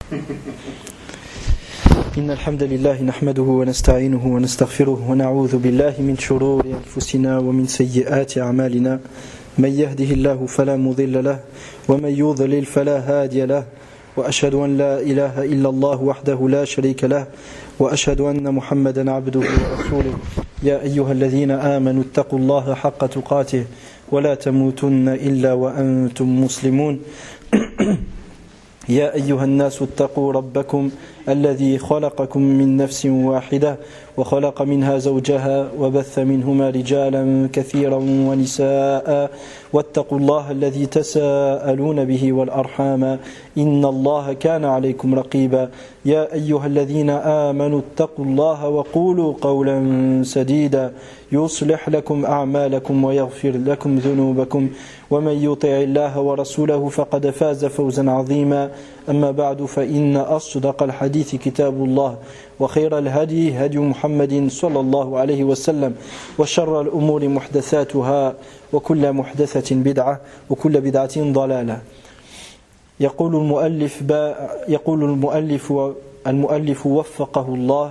إن الحمد لله نحمده ونستعينه ونستغفره ونعوذ بالله من شرور أنفسنا ومن سيئات أعمالنا من يهده الله فلا مضل له ومن يضلل فلا هادي له وأشهد أن لا إله إلا الله وحده لا شريك له وأشهد أن محمدا عبده ورسوله يا أيها الذين آمنوا اتقوا الله حق تقاته ولا تموتن إلا وأنتم مسلمون يا أيها الناس اتقوا ربكم الذي خلقكم من نفس واحدة وخلق منها زوجها وبث منهما رجالا كثيرا ونساء واتقوا الله الذي تساءلون به والأرحام إن الله كان عليكم رقيبا يا أيها الذين آمنوا اتقوا الله وقولوا قولا سديدا يصلح لكم أعمالكم ويغفر لكم ذنوبكم ومن يطع الله ورسوله فقد فاز فوزا عظيما أما بعد فإن أصدق الحديث كتاب الله وخير الهدي هدي محمد صلى الله عليه وسلم وشر الأمور محدثاتها وكل محدثة بدعة وكل بدعة ضلالة يقول المؤلف وفقه الله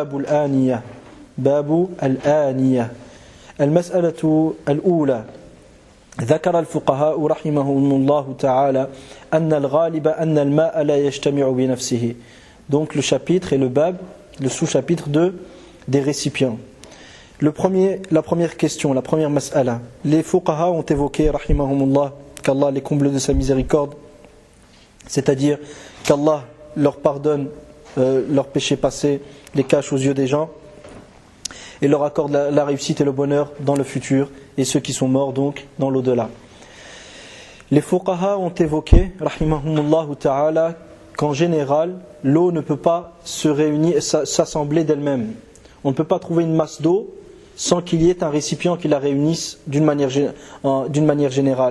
باب الآنية المسألة الأولى ذكر الفقهاء رحمهم الله تعالى أن الغالب أن الماء لا يجتمع بنفسه. Donc le chapitre et le bab, le sous-chapitre des récipients. La première question, la première mas'ala. Les fuqaha ont évoqué, rahimahumullah, qu'Allah les comble de sa miséricorde, c'est-à-dire qu'Allah leur pardonne leurs péchés passés, les cache aux yeux des gens et leur accorde la réussite et le bonheur dans le futur, et ceux qui sont morts donc dans l'au-delà. Les fuqaha ont évoqué, rahimahumullah ta'ala, qu'en général, l'eau ne peut pas se réunir, s'assembler d'elle-même. On ne peut pas trouver une masse d'eau sans qu'il y ait un récipient qui la réunisse d'une manière générale.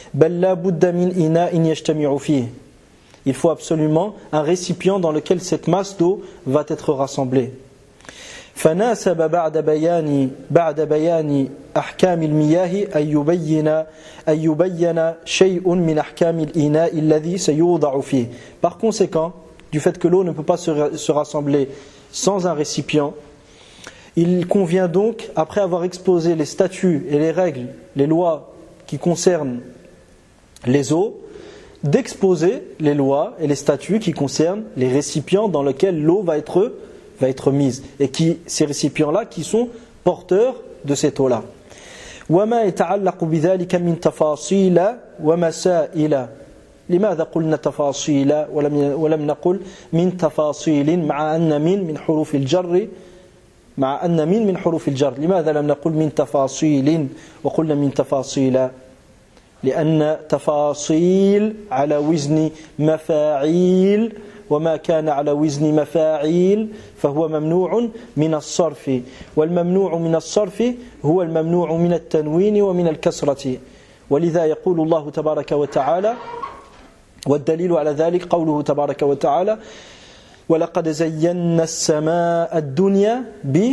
Il faut absolument un récipient dans lequel cette masse d'eau va être rassemblée. فناسب بعد بيان أحكام المياه أن يبين شيء من أحكام الإناء الذي سيوضع فيه. Par conséquent, du fait que l'eau ne peut pas se rassembler sans un récipient, il convient donc, après avoir exposé les statuts et les règles, les lois qui concernent les eaux, d'exposer les lois et les statuts qui concernent les récipients dans lesquels l'eau va être mise, et ces récipients-là qui sont porteurs de cette eau-là. وما يتعلق بذلك من تفاصيل ومسائل. لماذا قلنا تفاصيل ولم نقل من تفاصيل مع أن من حروف الجر لماذا لم نقل من تفاصيل وقلنا من تفاصيل؟ لأن تفاصيل على وزن مفاعيل وما كان على وزن مفاعيل فهو ممنوع من الصرف والممنوع من الصرف هو الممنوع من التنوين ومن الكسرة ولذا يقول الله تبارك وتعالى والدليل على ذلك قوله تبارك وتعالى ولقد زينا السماء الدنيا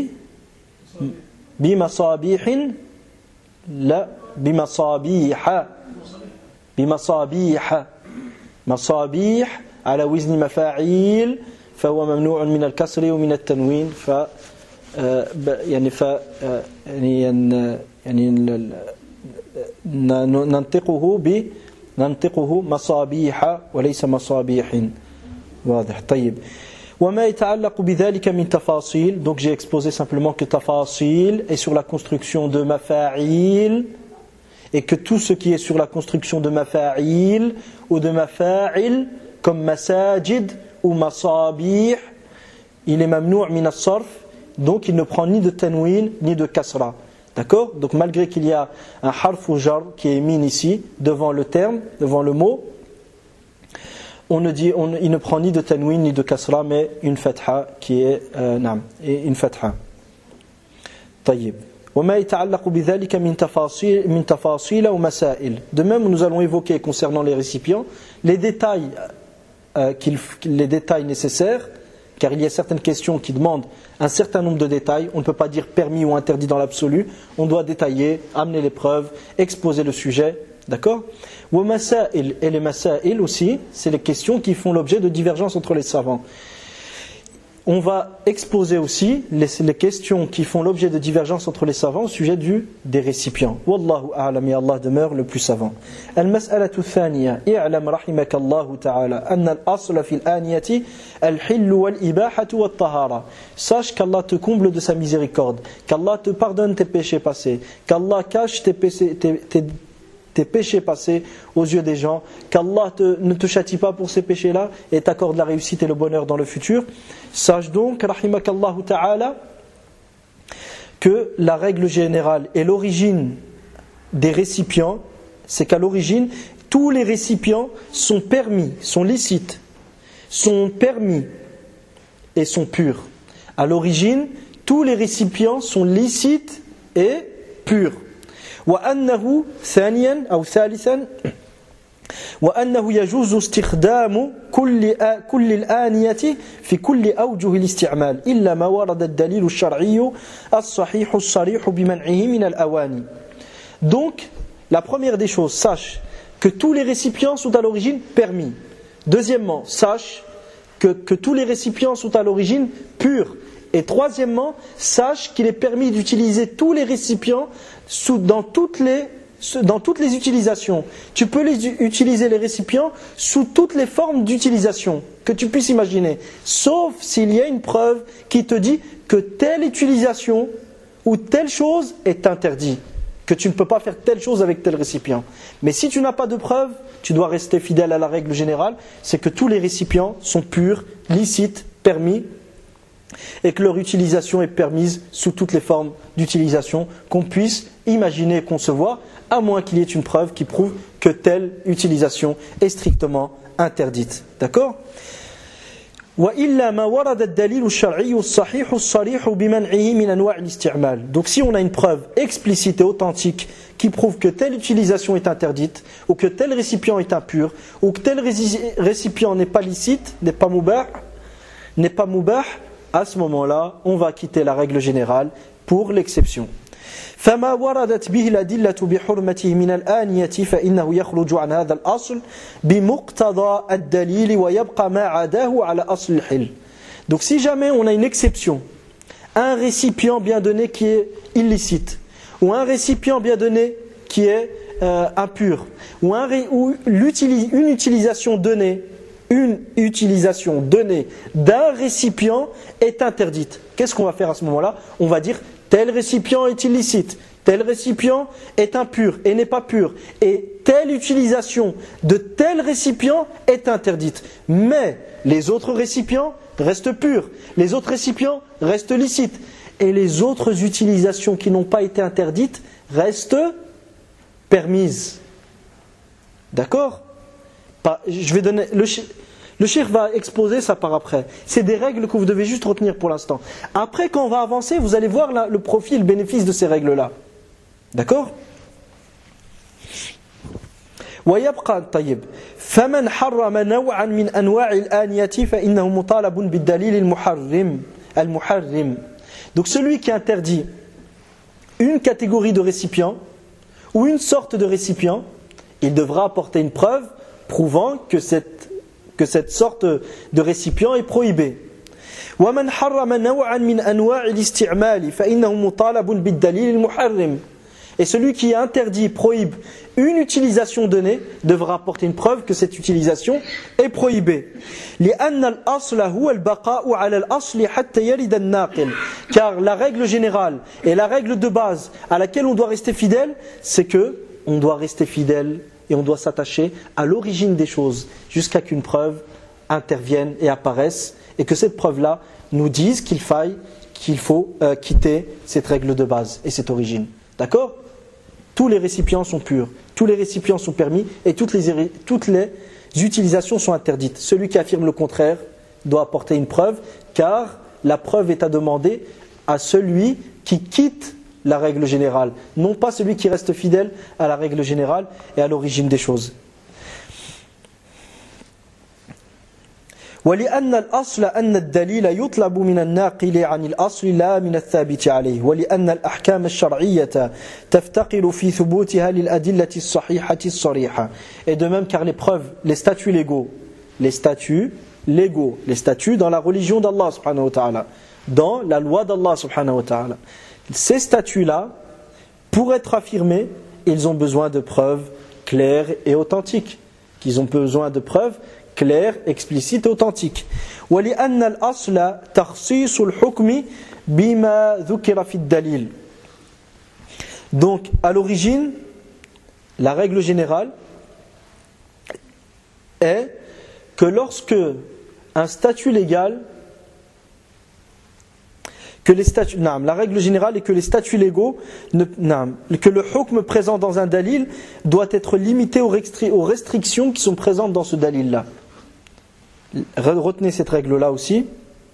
بمصابيح على وزن مفاعيل فهو ممنوع من الكسر ومن التنوين ننطقه مصابيح وليس مصابيح واضح. طيب وما يتعلق بذلك من تفاصيل. Donc j'ai exposé simplement que tafasil est sur la construction de mafa'il, et que tout ce qui est sur la construction de mafa'il ou de mafa'il comme masajid ou masabih, il est mamnou' min as-sarf, donc il ne prend ni de tanwin ni de kasra. D'accord? Donc malgré qu'il y a un harf ou jar qui est mis ici devant le terme, devant le mot, il ne prend ni de tanwin ni de kasra, mais une fatha qui est une fatha. طيب. وما يتعلق بذلك من تفاصيل ومسائل. De même, nous allons évoquer concernant les récipients les détails nécessaires, car il y a certaines questions qui demandent un certain nombre de détails. On ne peut pas dire permis ou interdit dans l'absolu. On doit détailler, amener les preuves, exposer le sujet D'accord? Wa masail, et les masail aussi, c'est les questions qui font l'objet de divergences entre les savants. On va exposer aussi les questions qui font l'objet de divergences entre les savants au sujet des récipients. Wallahu a'lam, et Allah demeure le plus savant. Al-mas'alatu thaniya, i'lam rahimakallahu ta'ala, anna al-asla fil aniyati al-hillu wal-ibahatu wat-tahara. Sache qu'Allah te comble de sa miséricorde, qu'Allah te pardonne tes péchés passés, qu'Allah cache tes péchés passés aux yeux des gens, qu'Allah ne te châtie pas pour ces péchés-là et t'accorde la réussite et le bonheur dans le futur. Sache donc, rahimakallahu ta'ala, que la règle générale et l'origine des récipients, c'est qu'à l'origine, tous les récipients sont permis, sont licites, sont permis et sont purs. À l'origine, tous les récipients sont licites et purs. وأنه ثانيا أو ثالثا وأنه يجوز استخدام كل الآنية في كل أوجه الاستعمال إلا ما ورد الدليل الشرعي الصحيح الصريح بمنعه من الأواني. Donc, la première des choses, sache que tous les récipients sont à l'origine permis. Deuxièmement, sache que tous les récipients sont à l'origine purs. Et troisièmement, sache qu'il est permis d'utiliser tous les récipients dans toutes les utilisations. Tu peux utiliser les récipients sous toutes les formes d'utilisation que tu puisses imaginer, sauf s'il y a une preuve qui te dit que telle utilisation ou telle chose est interdite, que tu ne peux pas faire telle chose avec tel récipient. Mais si tu n'as pas de preuve, tu dois rester fidèle à la règle générale, c'est que tous les récipients sont purs, licites, permis, et que leur utilisation est permise sous toutes les formes d'utilisation qu'on puisse imaginer et concevoir, à moins qu'il y ait une preuve qui prouve que telle utilisation est strictement interdite. D'accord ? Donc si on a une preuve explicite et authentique qui prouve que telle utilisation est interdite, ou que tel récipient est impur, ou que tel récipient n'est pas licite, n'est pas mubah, à ce moment-là, on va quitter la règle générale pour l'exception. فما وردت به الأدلة بحرمته من الآنية فإنه يخرج عن هذا الأصل بمقتضى الدليل ويبقى ما عداه على أصل الحل. Donc si jamais on a une exception, un récipient bien donné qui est illicite, ou un récipient bien donné qui est impur, ou une utilisation donnée d'un récipient est interdite. Qu'est-ce qu'on va faire à ce moment-là? On va dire tel récipient est illicite, tel récipient est impur et n'est pas pur, et telle utilisation de tel récipient est interdite. Mais les autres récipients restent purs, les autres récipients restent licites, et les autres utilisations qui n'ont pas été interdites restent permises. D'accord? Je vais donner le cheikh va exposer ça par après. C'est des règles que vous devez juste retenir pour l'instant. Après, quand on va avancer, vous allez voir le profit et le bénéfice de ces règles-là. D'accord? ويبقى طيب فمن حرم نوعا من أنواع الآنية فإنه مطالب بالدليل المحرم. Donc celui qui interdit une catégorie de récipients ou une sorte de récipient, il devra apporter une preuve prouvant que cette sorte de récipient est prohibé. ومن حرم نوعا من أنواع الاستعمال فإنه مطالب بالدليل المحرم. Et celui qui interdit, prohibe une utilisation donnée devra apporter une preuve que cette utilisation est prohibée. لأن الأصل هو البقاء على الأصل حتى يرد الناقل. Car la règle générale et la règle de base à laquelle on doit rester fidèle, c'est que on doit rester fidèle et on doit s'attacher à l'origine des choses jusqu'à qu'une preuve intervienne et apparaisse, et que cette preuve-là nous dise qu'il faut quitter cette règle de base et cette origine. D'accord? Tous les récipients sont purs, tous les récipients sont permis et toutes les utilisations sont interdites. Celui qui affirme le contraire doit apporter une preuve, car la preuve est à demander à celui qui quitte la règle générale, non pas celui qui reste fidèle à la règle générale et à l'origine des choses. ولأن الأصل أن الدليل يطلب من الناقل عن الأصل لا من الثابت عليه ولأن الأحكام الشرعية تفتقر في ثبوتها للأدلة الصحيحة الصريحة. Et de même car les preuves, les statuts légaux dans la religion d'Allah subhanahu wa ta'ala, dans la loi d'Allah subhanahu wa ta'ala, ces statuts-là, pour être affirmés, ils ont besoin de preuves claires et authentiques. Qu'ils ont besoin de preuves claires, explicites et authentiques. وَلِأَنَّ الْأَصْلَ تَخْصِيصُ الْحُكْمِ بِمَا ذُكِرَ فِي الدَّلِيلِ. Donc, à l'origine, la règle générale est que lorsque un statut légal, la règle générale est que les statuts légaux, que le hukm présent dans un dalil doit être limité aux restrictions qui sont présentes dans ce dalil-là. Retenez cette règle-là aussi.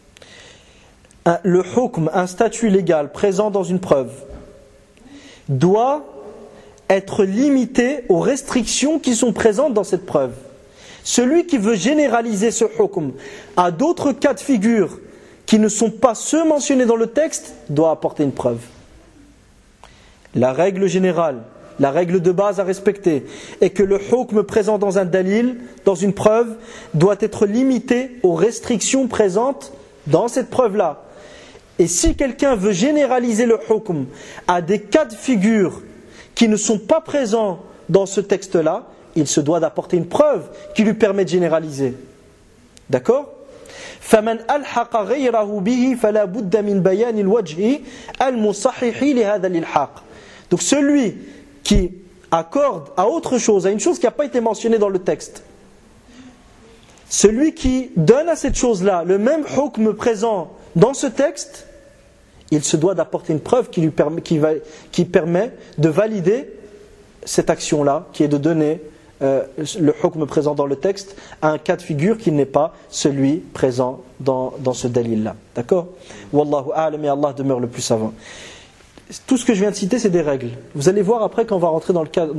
Le hukm, un statut légal présent dans une preuve, doit être limité aux restrictions qui sont présentes dans cette preuve. Celui qui veut généraliser ce hukm à d'autres cas de figure qui ne sont pas ceux mentionnés dans le texte, doit apporter une preuve. La règle générale, la règle de base à respecter, est que le hukm présent dans un dalil, dans une preuve, doit être limité aux restrictions présentes dans cette preuve-là. Et si quelqu'un veut généraliser le hukm à des cas de figure qui ne sont pas présents dans ce texte-là, il se doit d'apporter une preuve qui lui permet de généraliser. D'accord ? فمن ألحق غيره به فلا بد من بيان الوجه المصحح لهذا الإلحاق. Donc celui qui accorde à autre chose, à une chose qui n'a pas été mentionnée dans le texte, celui qui donne à cette chose-là le même hukm présent dans ce texte, il se doit d'apporter une preuve qui permet de valider cette action-là, qui est de donner le hukm présent dans le texte à un cas de figure qui n'est pas celui présent dans ce dalil-là. D'accord ? Wallahu a'lam, et Allah demeure le plus savant. Tout ce que je viens de citer, c'est des règles. Vous allez voir après, quand on va rentrer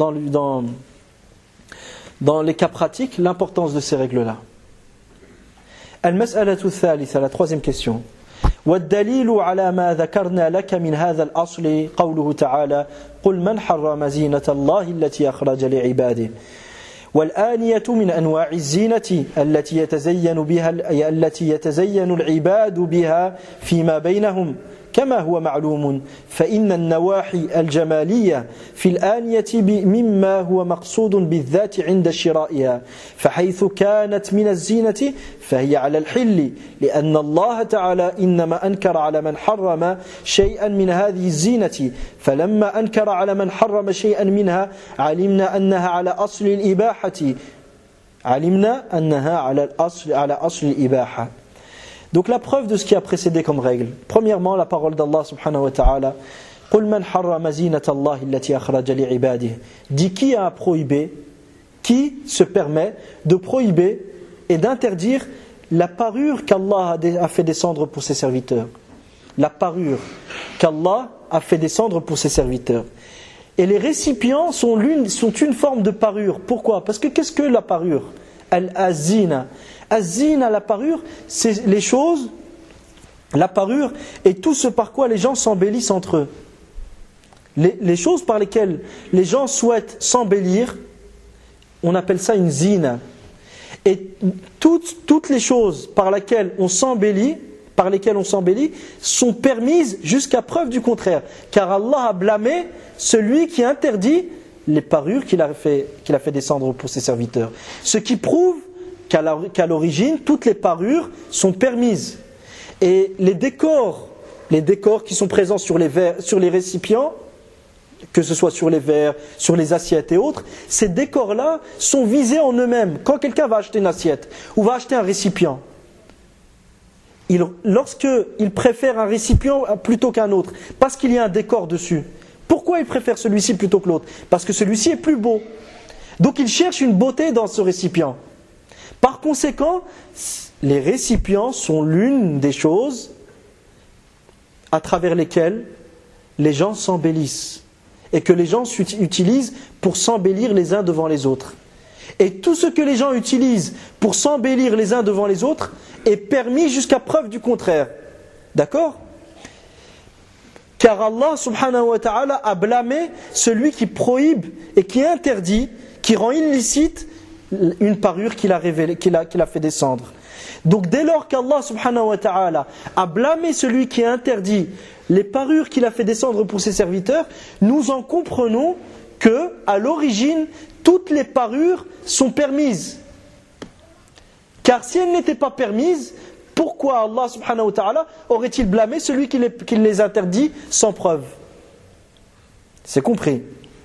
dans les cas pratiques, l'importance de ces règles-là. Al-mas'alatu thalitha, la troisième question. والدليل على ما ذكرنا لك من هذا الأصل قوله تعالى قل من حرم زينة الله التي أخرج لعباده والآنية من أنواع الزينة التي يتزين العباد بها فيما بينهم كما هو معلوم فإن النواحي الجمالية في الآنية مما هو مقصود بالذات عند شرائها فحيث كانت من الزينة فهي على الحل لأن الله تعالى إنما أنكر على من حرم شيئا من هذه الزينة فلما أنكر على من حرم شيئا منها علمنا أنها على أصل الإباحة. Donc la preuve de ce qui a précédé comme règle. Premièrement, la parole d'Allah subhanahu wa ta'ala. قُلْ مَنْ حَرَّمَ زِينَةَ اللَّهِ الَّتِي أَخْرَجَ لِعِبَادِهِ. Dit qui a prohibé, qui se permet de prohiber et d'interdire la parure qu'Allah a fait descendre pour ses serviteurs. La parure qu'Allah a fait descendre pour ses serviteurs. Et les récipients sont une forme de parure. Pourquoi ? Parce que qu'est-ce que la parure ? Al-azina. Az-zina, la parure, c'est les choses, la parure est tout ce par quoi les gens s'embellissent entre eux. Les choses par lesquelles les gens souhaitent s'embellir, on appelle ça une zina. Et toutes les choses par lesquelles on s'embellit sont permises jusqu'à preuve du contraire. Car Allah a blâmé celui qui interdit les parures qu'il a fait descendre pour ses serviteurs. Ce qui prouve qu'à l'origine, toutes les parures sont permises. Et les décors qui sont présents sur les récipients, que ce soit sur les verres, sur les assiettes et autres, ces décors-là sont visés en eux-mêmes. Quand quelqu'un va acheter une assiette ou va acheter un récipient, lorsqu'il préfère un récipient plutôt qu'un autre, parce qu'il y a un décor dessus, pourquoi il préfère celui-ci plutôt que l'autre ? Parce que celui-ci est plus beau. Donc il cherche une beauté dans ce récipient. Par conséquent, les récipients sont l'une des choses à travers lesquelles les gens s'embellissent et que les gens utilisent pour s'embellir les uns devant les autres. Et tout ce que les gens utilisent pour s'embellir les uns devant les autres est permis jusqu'à preuve du contraire. D'accord ? Car Allah subhanahu wa ta'ala a blâmé celui qui prohibe et qui interdit, qui rend illicite une parure qu'il a fait descendre. Donc dès lors qu'Allah subhanahu wa ta'ala a blâmé celui qui interdit les parures qu'il a fait descendre pour ses serviteurs, nous en comprenons que, à l'origine, toutes les parures sont permises. Car si elles n'étaient pas permises, pourquoi Allah subhanahu wa ta'ala aurait-il blâmé celui qui les interdit sans preuve? C'est compris.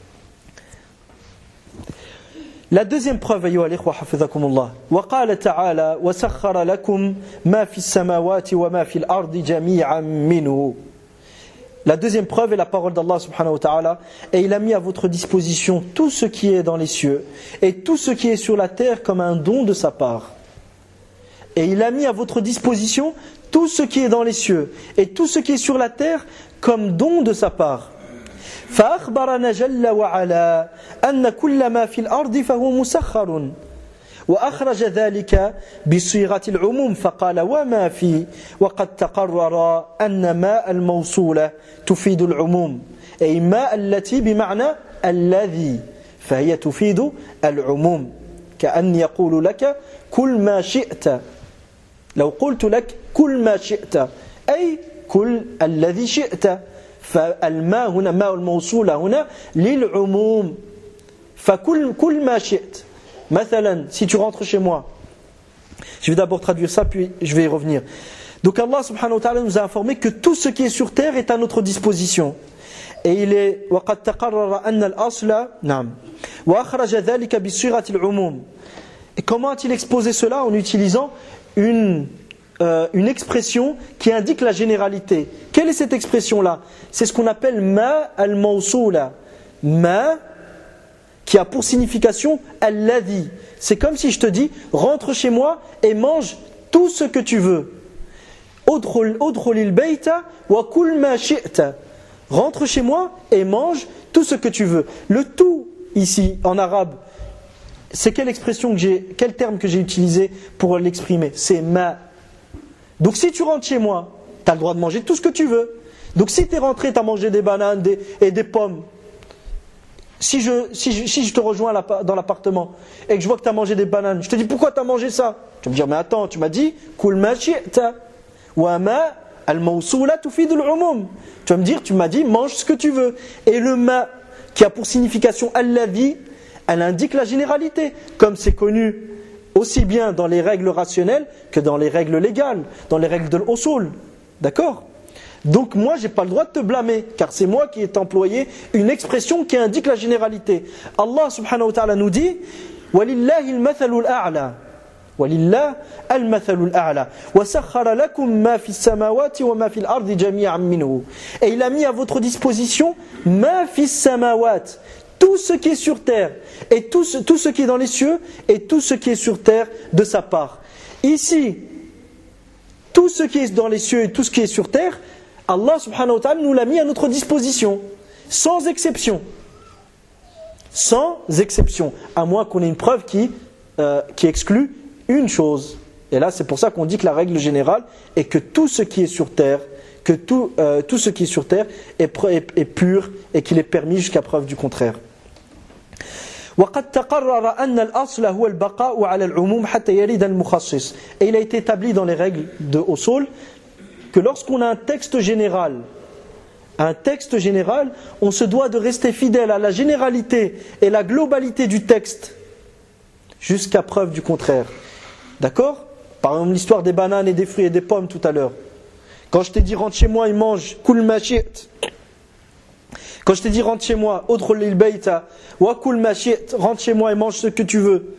La deuxième preuve, ayyuha al-ikhwa hafizakumullah. Wa qala ta'ala wa sakhkhara lakum ma fi as-samawati wa ma fi al-ardi jami'an minhu. La deuxième preuve est la parole d'Allah subhanahu wa ta'ala, et il a mis à votre disposition tout ce qui est dans les cieux et tout ce qui est sur la terre comme un don de sa part. Et il a mis à votre disposition tout ce qui est dans les cieux et tout ce qui est sur la terre comme don de sa part. فأخبرنا جل وعلا أن كل ما في الأرض فهو مسخر وأخرج ذلك بصيغة العموم فقال وما في وقد تقرر أن ماء الموصولة تفيد العموم أي ماء التي بمعنى الذي فهي تفيد العموم كأن يقول لك كل ما شئت لو قلت لك كل ما شئت أي كل الذي شئت فالماء هنا ماء الموصولة هنا للعموم فكل ما شئت. مثلا, si tu rentres chez moi, je vais d'abord traduire ça puis je vais y revenir. Donc Allah subhanahu wa ta'ala nous a informé que tout ce qui est sur terre est à notre disposition. Et il est وَقَدْ تَقَرَّرَ أَنَّ الْأَصْلَ نعم وَأَخْرَجَ ذَلِكَ بِصِيغَةِ الْعُمُومِ. Et comment a-t-il exposé cela? En utilisant une expression qui indique la généralité. Quelle est cette expression-là? C'est ce qu'on appelle ma al-mawsoula. Ma qui a pour signification alladhi. C'est comme si je te dis rentre chez moi et mange tout ce que tu veux. Udkhulil bayta wa kul ma shi'ta. Rentre chez moi et mange tout ce que tu veux. Le tout ici en arabe, c'est quel terme que j'ai utilisé pour l'exprimer? C'est ma. Donc si tu rentres chez moi, tu as le droit de manger tout ce que tu veux. Donc si tu es rentré, tu as mangé des bananes et des pommes. Si je te rejoins dans l'appartement et que je vois que tu as mangé des bananes, je te dis pourquoi tu as mangé ça? Tu vas me dire mais attends, tu m'as dit kul ma shi'ta wa ma al-mawsoula tufidul umum. Tu vas me dire, tu m'as dit mange ce que tu veux. Et le ma qui a pour signification alladhi, elle indique la généralité, comme c'est connu aussi bien dans les règles rationnelles que dans les règles légales, dans les règles de l'usul. D'accord? Donc moi, j'ai pas le droit de te blâmer, car c'est moi qui ai employé une expression qui indique la généralité. Allah subhanahu wa ta'ala nous dit وَلِلَّهِ الْمَثَلُ الْأَعْلَى وَلِلَّهِ الْمَثَلُ الْأَعْلَى وَسَخَّرَ لَكُمْ مَا فِي السَّمَاوَاتِ وَمَا فِي الْأَرْضِ جَمِيعًا مِّنْهُ. Et il a mis à votre disposition مَا فِي السَّمَاوَاتِ, tout ce qui est sur terre, et tout ce qui est dans les cieux, et tout ce qui est sur terre de sa part. Ici, tout ce qui est dans les cieux et tout ce qui est sur terre, Allah subhanahu wa ta'ala nous l'a mis à notre disposition, sans exception. Sans exception, à moins qu'on ait une preuve qui exclut une chose. Et là, c'est pour ça qu'on dit que la règle générale est que tout ce qui est sur terre, tout ce qui est sur terre est pur et qu'il est permis jusqu'à preuve du contraire. وقد تقرر أن الأصل هو البقاء على العموم حتى يرد المخصص. Et il a été établi dans les règles de usul que lorsqu'on a un texte général, on se doit de rester fidèle à la généralité et la globalité du texte jusqu'à preuve du contraire. D'accord? Par exemple l'histoire des bananes et des fruits et des pommes tout à l'heure. Quand je t'ai dit rentre chez moi et mange kul ma shi'ta. Quand je t'ai dit rentre chez moi, udkhulil bayta wa kul ma shi'ta, rentre chez moi et mange ce que tu veux.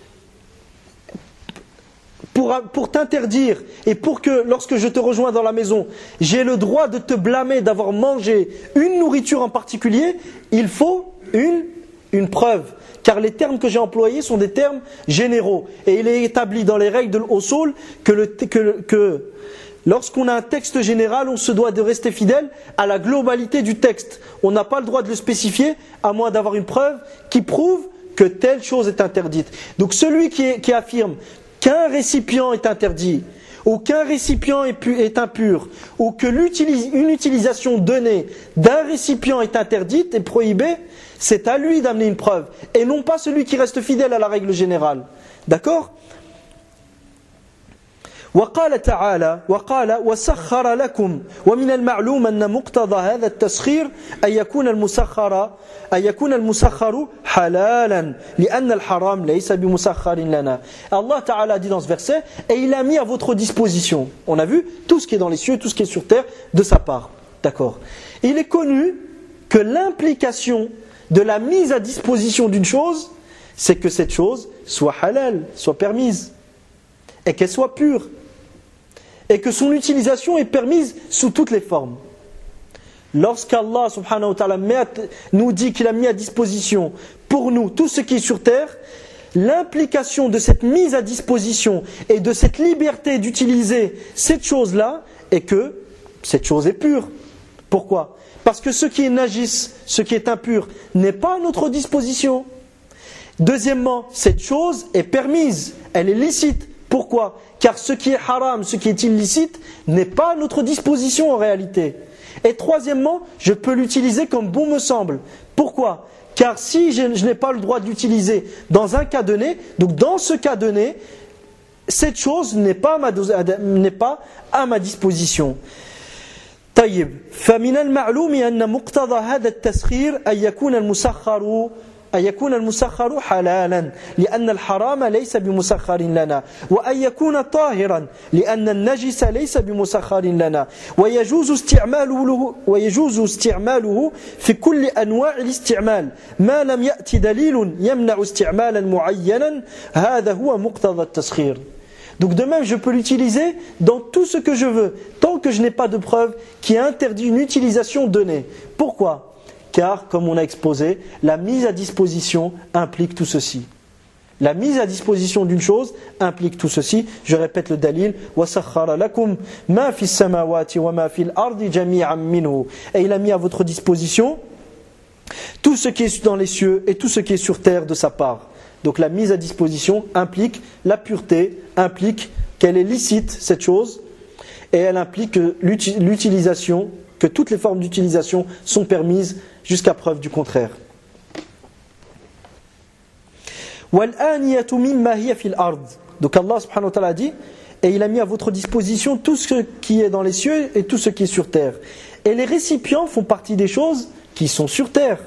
Pour t'interdire et pour que lorsque je te rejoins dans la maison, j'ai le droit de te blâmer d'avoir mangé une nourriture en particulier, il faut une preuve. Car les termes que j'ai employés sont des termes généraux. Et il est établi dans les règles de l'usul que lorsqu'on a un texte général, on se doit de rester fidèle à la globalité du texte. On n'a pas le droit de le spécifier, à moins d'avoir une preuve qui prouve que telle chose est interdite. Donc celui qui affirme qu'un récipient est interdit, ou qu'un récipient est impur, ou que une utilisation donnée d'un récipient est interdite et prohibée, c'est à lui d'amener une preuve, et non pas celui qui reste fidèle à la règle générale. D'accord ? وقال تعالى وسخر لكم ومن المعلوم أن مقتضى هذا التسخير أن يكون المسخر حلالا لأن الحرام ليس بمسخر لنا. Allah Ta'ala dit dans ce verset, et il a mis à votre disposition, on a vu tout ce qui est dans les cieux, tout ce qui est sur terre de sa part. D'accord. Il est connu que l'implication de la mise à disposition d'une chose, c'est que cette chose soit halal, soit permise, et qu'elle soit pure, et que son utilisation est permise sous toutes les formes. Lorsqu'Allah subhanahu wa ta'ala nous dit qu'il a mis à disposition pour nous tout ce qui est sur terre, l'implication de cette mise à disposition et de cette liberté d'utiliser cette chose-là est que cette chose est pure. Pourquoi ? Parce que ce qui est najis, ce qui est impur, n'est pas à notre disposition. Deuxièmement, cette chose est permise, elle est licite. Pourquoi ? Car ce qui est haram, ce qui est illicite, n'est pas à notre disposition en réalité. Et troisièmement, je peux l'utiliser comme bon me semble. Pourquoi ? Car si je n'ai pas le droit de l'utiliser dans un cas donné, donc dans ce cas donné, cette chose n'est pas à ma disposition. طيب فمن المعلوم أن مقتضى هذا التسخير أن يكون المسخر حلالا لأن الحرام ليس بمسخر لنا وأن يكون طاهرا لأن النجس ليس بمسخر لنا ويجوز استعماله في كل أنواع الاستعمال ما لم يأتي دليل يمنع استعمالا معينا هذا هو مقتضى التسخير. Donc de même, je peux l'utiliser dans tout ce que je veux, tant que je n'ai pas de preuve qui interdit une utilisation donnée. Pourquoi ? Car, comme on a exposé, la mise à disposition implique tout ceci. La mise à disposition d'une chose implique tout ceci. Je répète le dalil. وَسَخَّرَ لَكُمْ مَا فِي السَّمَاوَاتِ وَمَا فِي الْأَرْضِ جَمِيعًا مِّنْهُ. Et il a mis à votre disposition tout ce qui est dans les cieux et tout ce qui est sur terre de sa part. Donc la mise à disposition implique la pureté, implique qu'elle est licite, cette chose, et elle implique que l'utilisation, que toutes les formes d'utilisation sont permises jusqu'à preuve du contraire. Donc Allah subhanahu wa ta'ala dit, et il a mis à votre disposition tout ce qui est dans les cieux et tout ce qui est sur terre. Et les récipients font partie des choses qui sont sur terre.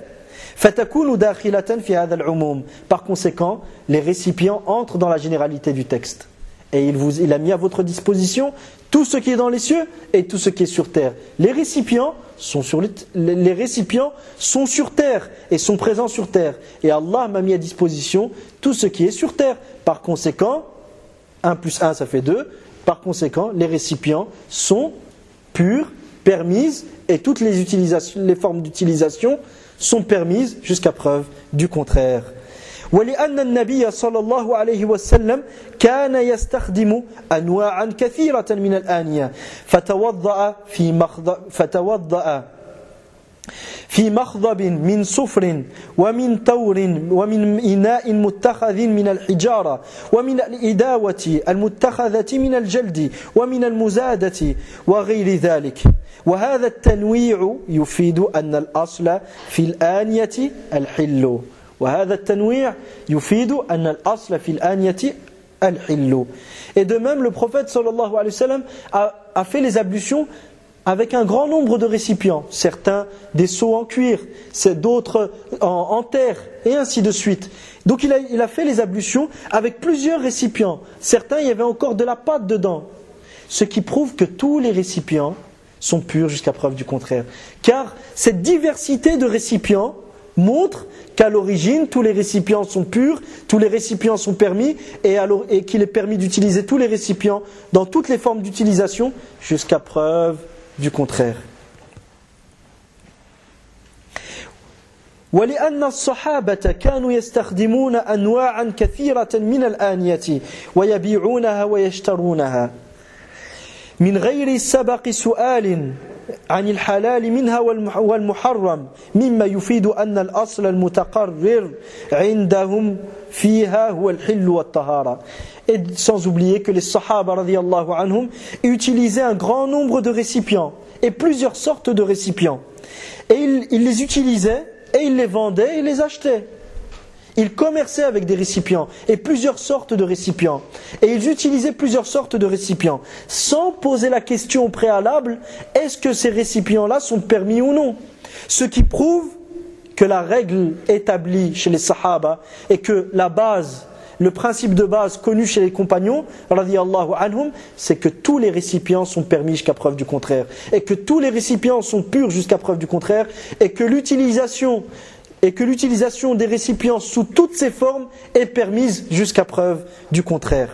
Par conséquent, les récipients entrent dans la généralité du texte. Et il a mis à votre disposition tout ce qui est dans les cieux et tout ce qui est sur terre. Les récipients sont sur terre et sont présents sur terre. Et Allah m'a mis à disposition tout ce qui est sur terre. Par conséquent, 1 plus 1 ça fait 2. Par conséquent, les récipients sont purs, permises, et toutes les formes d'utilisation sont permises jusqu'à preuve du contraire. ولأن النبي صلى الله عليه وسلم كان يستخدم أنواعا كثيرة من الآنية فتوضأ في مخضب من صفر ومن تور ومن إناء متخذ من الحجارة ومن الإداوة المتخذة من الجلد ومن المزادة وغير ذلك وهذا التنويع يفيد أن الأصل في الآنية الحل وهذا التنويع يفيد أن الأصل في الآنية الحل. Et de même, le prophète sallallahu alayhi wa sallam a fait les ablutions avec un grand nombre de récipients, certains des seaux en cuir, d'autres en terre, et ainsi de suite. Donc il a fait les ablutions avec plusieurs récipients. Certains, il y avait encore de la pâte dedans. Ce qui prouve que tous les récipients sont purs jusqu'à preuve du contraire. Car cette diversité de récipients montre qu'à l'origine, tous les récipients sont purs, tous les récipients sont permis, et qu'il est permis d'utiliser tous les récipients dans toutes les formes d'utilisation jusqu'à preuve du contraire. ولأن الصحابة كانوا يستخدمون أنواعا كثيرة من الآنية ويبيعونها ويشترونها من غير سبق سؤال عن الحلال منها والمحرم مما يفيد أن الأصل المتقرر عندهم فيها هو الحل والطهارة. Et sans oublier que les Sahaba radiyallahu anhum utilisaient un grand nombre de récipients et plusieurs sortes de récipients. Et ils les utilisaient et ils les vendaient et les achetaient. Ils commerçaient avec des récipients et plusieurs sortes de récipients. Et ils utilisaient plusieurs sortes de récipients sans poser la question au préalable, est-ce que ces récipients-là sont permis ou non? Ce qui prouve que la règle établie chez les Sahaba et que la base, le principe de base connu chez les compagnons, radiyallahu anhum, c'est que tous les récipients sont permis jusqu'à preuve du contraire. Et que tous les récipients sont purs jusqu'à preuve du contraire. Et que l'utilisation des récipients sous toutes ses formes est permise jusqu'à preuve du contraire.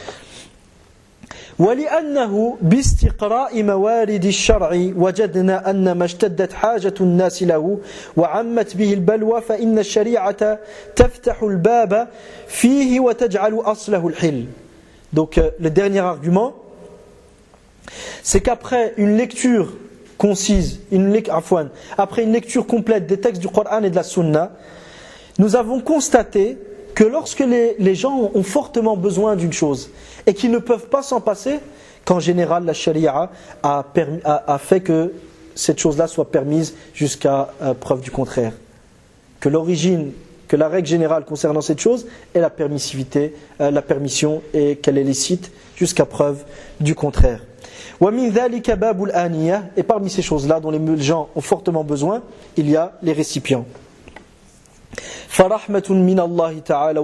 ولأنه باستقراء موارد الشرع وجدنا أن ما اشتدت حاجة الناس له وعمت به البلوى فإن الشريعة تفتح الباب فيه وتجعل أصله الحل. Donc le dernier argument, c'est qu'après une lecture concise, après une lecture complète des textes du Coran et de la Sunna, nous avons constaté que lorsque les gens ont fortement besoin d'une chose et qu'ils ne peuvent pas s'en passer, qu'en général la charia a fait que cette chose-là soit permise jusqu'à preuve du contraire. Que la règle générale concernant cette chose est la permissivité, la permission, et qu'elle est licite jusqu'à preuve du contraire. Et parmi ces choses-là dont les gens ont fortement besoin, il y a les récipients. فرحمة من الله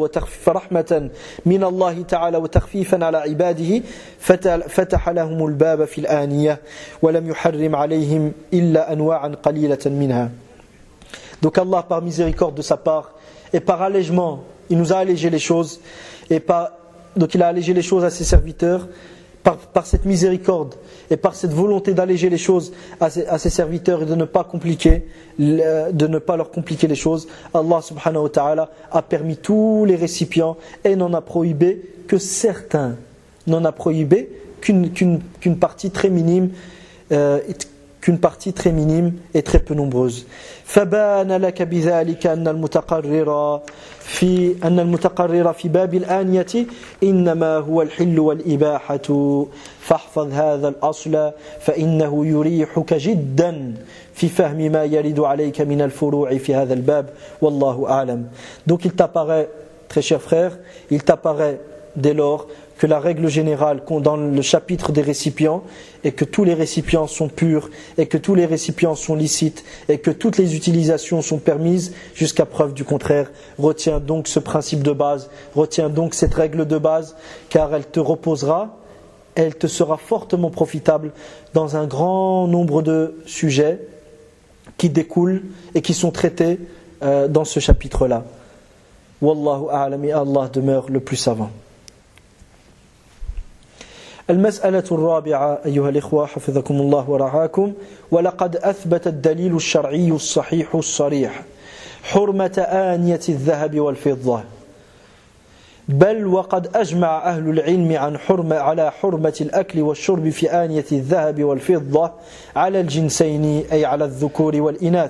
تعالى وتخفيفا على عباده فتح لهم الباب في الآنية ولم يحرم عليهم إلا أنواعا قليلة منها. Donc Allah, par miséricorde de sa part et par allègement, il nous a allégé les choses, donc il a allégé les choses à ses serviteurs par cette miséricorde et par cette volonté d'alléger les choses à ses serviteurs et de ne pas leur compliquer les choses. Allah subhanahu wa ta'ala a permis tous les récipients et n'en a prohibé que certains, n'en a prohibé qu'une partie très minime, et très peu nombreuse. فبان لك بذلك أن المتقرر في باب الآنية إنما هو الحل والإباحة فاحفظ هذا الأصل فإنه يريحك جدا في فهم ما يرد عليك من الفروع في هذا الباب والله أعلم. Donc il t'apparaît, très cher frère, il t'apparaît dès lors que la règle générale dans le chapitre des récipients est que tous les récipients sont purs et que tous les récipients sont licites et que toutes les utilisations sont permises jusqu'à preuve du contraire. Retiens donc ce principe de base, retiens donc cette règle de base, car elle te reposera, elle te sera fortement profitable dans un grand nombre de sujets qui découlent et qui sont traités dans ce chapitre-là. Wallahu a'lam, et Allah demeure le plus savant. المسألة الرابعة أيها الإخوة حفظكم الله ورعاكم ولقد أثبت الدليل الشرعي الصحيح الصريح حرمة آنية الذهب والفضة بل وقد أجمع أهل العلم على حرمة الأكل والشرب في آنية الذهب والفضة على الجنسين أي على الذكور والإناث.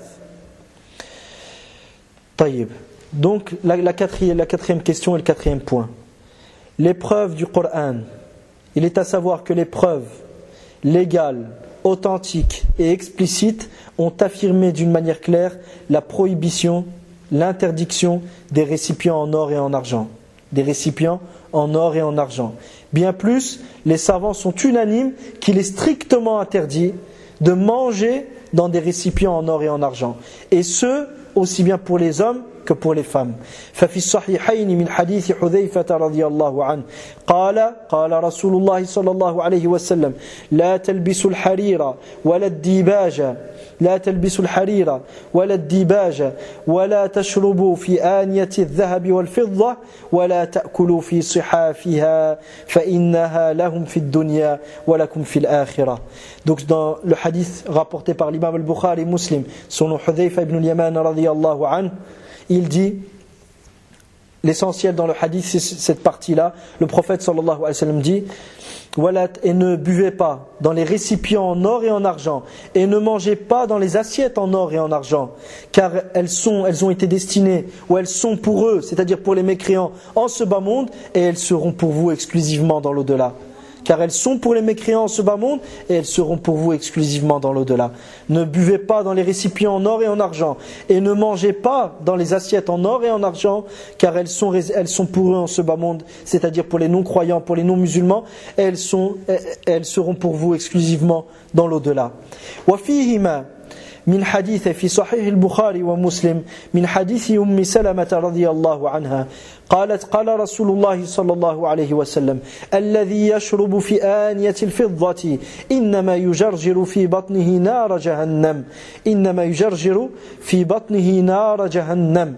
طيب, donc la quatrième question et le quatrième point. L'épreuve du Coran. Il est à savoir que les preuves légales, authentiques et explicites ont affirmé d'une manière claire la prohibition, l'interdiction des récipients en or et en argent. Des récipients en or et en argent. Bien plus, les savants sont unanimes qu'il est strictement interdit de manger dans des récipients en or et en argent. Et ce, aussi bien pour les hommes que pour les femmes. ففي الصحيحين من حديث حذيفة رضي الله عنه قال رسول الله صلى الله عليه وسلم لا تلبسوا الحرير ولا الديباج ولا تشربوا في آنية الذهب والفضة ولا تأكلوا في صحافها فإنها لهم في الدنيا ولكم في الآخرة. Donc dans le hadith rapporté par l'imam al-Bukhari Muslim, son nom Hudhayfa ibn al-Yaman radiyallahu anhu, il dit l'essentiel dans le hadith, c'est cette partie-là. Le prophète sallallahu alayhi wa sallam dit: et ne buvez pas dans les récipients en or et en argent, et ne mangez pas dans les assiettes en or et en argent, car elles ont été destinées, ou elles sont pour eux, c'est-à-dire pour les mécréants, en ce bas monde, et elles seront pour vous exclusivement dans l'au-delà. Car elles sont pour les mécréants en ce bas monde, et elles seront pour vous exclusivement dans l'au-delà. Ne buvez pas dans les récipients en or et en argent, et ne mangez pas dans les assiettes en or et en argent, car elles sont pour eux en ce bas monde, c'est-à-dire pour les non-croyants, pour les non-musulmans, et elles seront pour vous exclusivement dans l'au-delà. وفيهما من حديث في صحيح البخاري ومسلم من حديث أم سلمة رضي الله عنها قالت: قال رسول الله صلى الله عليه وسلم: الذي يشرب في آنية الفضة إنما يجرجر في بطنه نار جهنم إنما يجرجر في بطنه نار جهنم.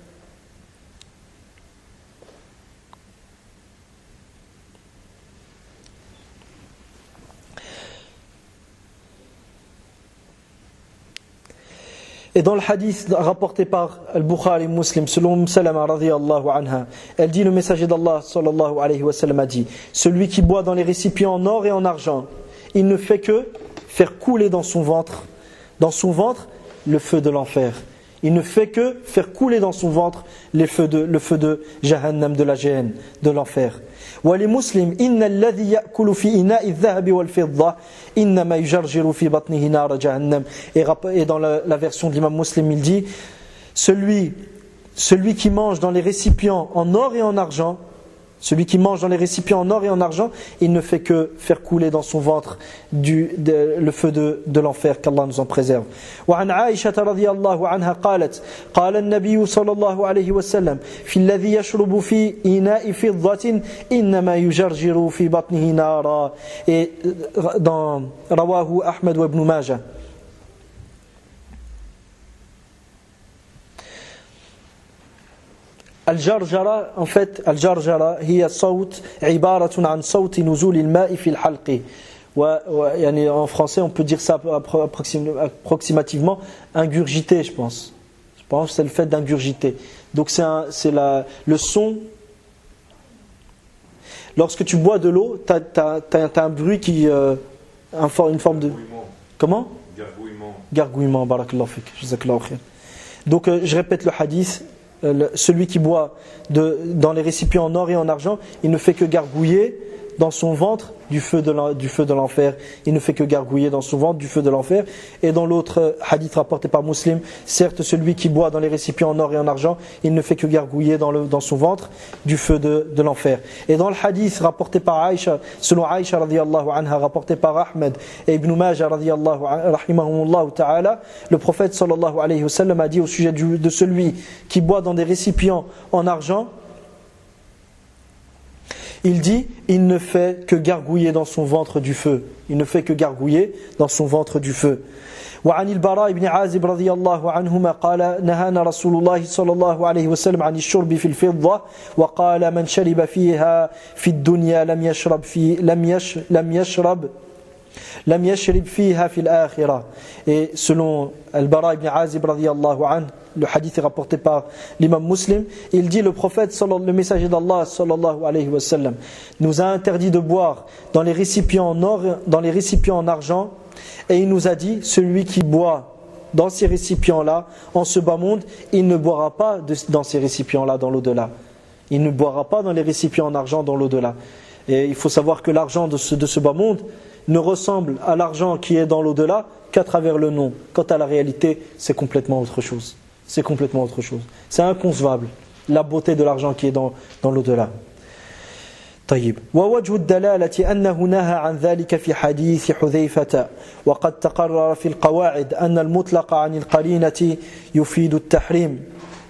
Et dans le hadith rapporté par Al-Bukhari et Muslim, selon Salama radiyallahu anha, elle dit, le messager d'Allah sallallahu alayhi wa sallam a dit: celui qui boit dans les récipients en or et en argent, il ne fait que faire couler dans son ventre le feu de l'enfer. Il ne fait que faire couler dans son ventre le feu de Jahannam, de la géhenne, de l'enfer. ولمسلم إن الذي يأكل في إناء الذهب والفضة إنما يجرجر في بطنه نار جهنم. Et dans la version de l'imam Muslim, il dit: celui qui mange dans les récipients en or et en argent, il ne fait que faire couler dans son ventre le feu de l'enfer, qu'Allah nous en préserve. وعن عائشة رضي الله عنها قالت: قال النبي صلى الله عليه وسلم: في الذي يشرب في إناء فضة إنما يجرجر في بطنه نارا. Et dans رواه أحمد وابن ماجه. الجرجرة en fait الجرجرة هي صوت عبارة عن صوت نزول الماء في الحلق. يعني en français on peut dire ça approximativement ingurgiter, je pense que c'est le fait d'ingurgiter. Donc c'est le son. Lorsque tu bois de l'eau, t'as un bruit qui une forme de comment? Gargouillement. Barakallahu fik, jazakallahu khair. Donc je répète le hadith. Celui qui boit dans les récipients en or et en argent, il ne fait que gargouiller dans son ventre du feu de l'enfer. Il ne fait que gargouiller dans son ventre du feu de l'enfer. Et dans l'autre hadith rapporté par Muslim, certes celui qui boit dans les récipients en or et en argent, il ne fait que gargouiller dans son ventre du feu de l'enfer. Et dans le hadith rapporté par Aïcha, selon Aïcha radiyallahu anha, rapporté par Ahmed et Ibn Majah radiyallahu rahimahumullah ta'ala, le prophète sallallahu alayhi wa sallam a dit au sujet de celui qui boit dans des récipients en argent, il dit: il ne fait que gargouiller dans son ventre du feu. Il ne fait que gargouiller dans son ventre du feu. وعن البراء بن عازب رضي الله عنهما قال: نهانا رسول الله صلى الله عليه وسلم عن الشرب في الفضة وقال: من شرب فيها في الدنيا لم يشرب فيها في الآخرة. Et selon Al-Bara ibn Azib radiyallahu anhu, le hadith est rapporté par l'imam Muslim, il dit: le prophète, le messager d'Allah sallallahu alayhi wa sallam, nous a interdit de boire dans les récipients en or, dans les récipients en argent, et il nous a dit: celui qui boit dans ces récipients-là, en ce bas monde, il ne boira pas dans ces récipients-là dans l'au-delà. Il ne boira pas dans les récipients en argent dans l'au-delà. Et il faut savoir que l'argent de ce bas monde ne ressemble à l'argent qui est dans l'au-delà qu'à travers le nom. Quant à la réalité, c'est complètement autre chose. C'est complètement autre chose. C'est inconcevable, la beauté de l'argent qui est dans l'au-delà. طيب. ووجه الدلالة أنه نهى عن ذلك في حديث حذيفة وقد تقرر في القواعد أن المطلق عن القرينة يفيد التحريم.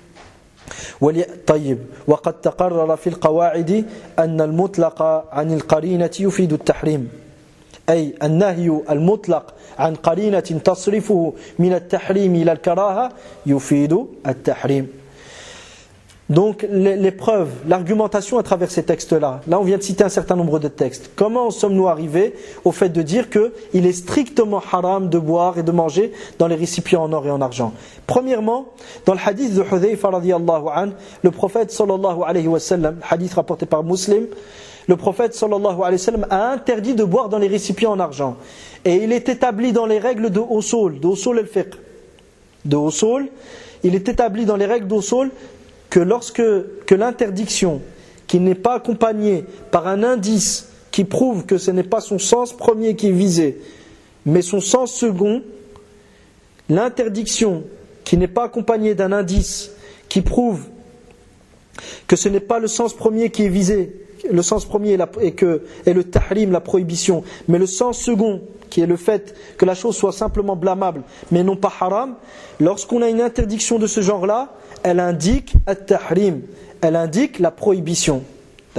طيب. وقد تقرر في القواعد أن المطلق عن القرينة يفيد التحريم. أي النهي المطلق عن قرينة تصرفه من التحريم إلى الكراهة يفيد التحريم. Donc les preuves, l'argumentation à travers ces textes-là. Là, on vient de citer un certain nombre de textes. Comment sommes-nous arrivés au fait de dire qu'il est strictement haram de boire et de manger dans les récipients en or et en argent? Premièrement, dans le hadith de Hudhayfa radiyallahu anhu, le prophète sallallahu alayhi wa sallam, hadith rapporté par Muslim, le prophète sallallahu alayhi wa sallam a interdit de boire dans les récipients en argent. Et il est établi dans les règles de usul al-fiqh. De usul, il est établi dans les règles d'usul que l'interdiction qui n'est pas accompagnée par un indice qui prouve que ce n'est pas son sens premier qui est visé, mais son sens second, l'interdiction qui n'est pas accompagnée d'un indice qui prouve que ce n'est pas le sens premier qui est visé, le sens premier est le tahrim, la prohibition, mais le sens second qui est le fait que la chose soit simplement blâmable mais non pas haram, lorsqu'on a une interdiction de ce genre-là, elle indique at-tahrim, elle indique la prohibition. D'accord ?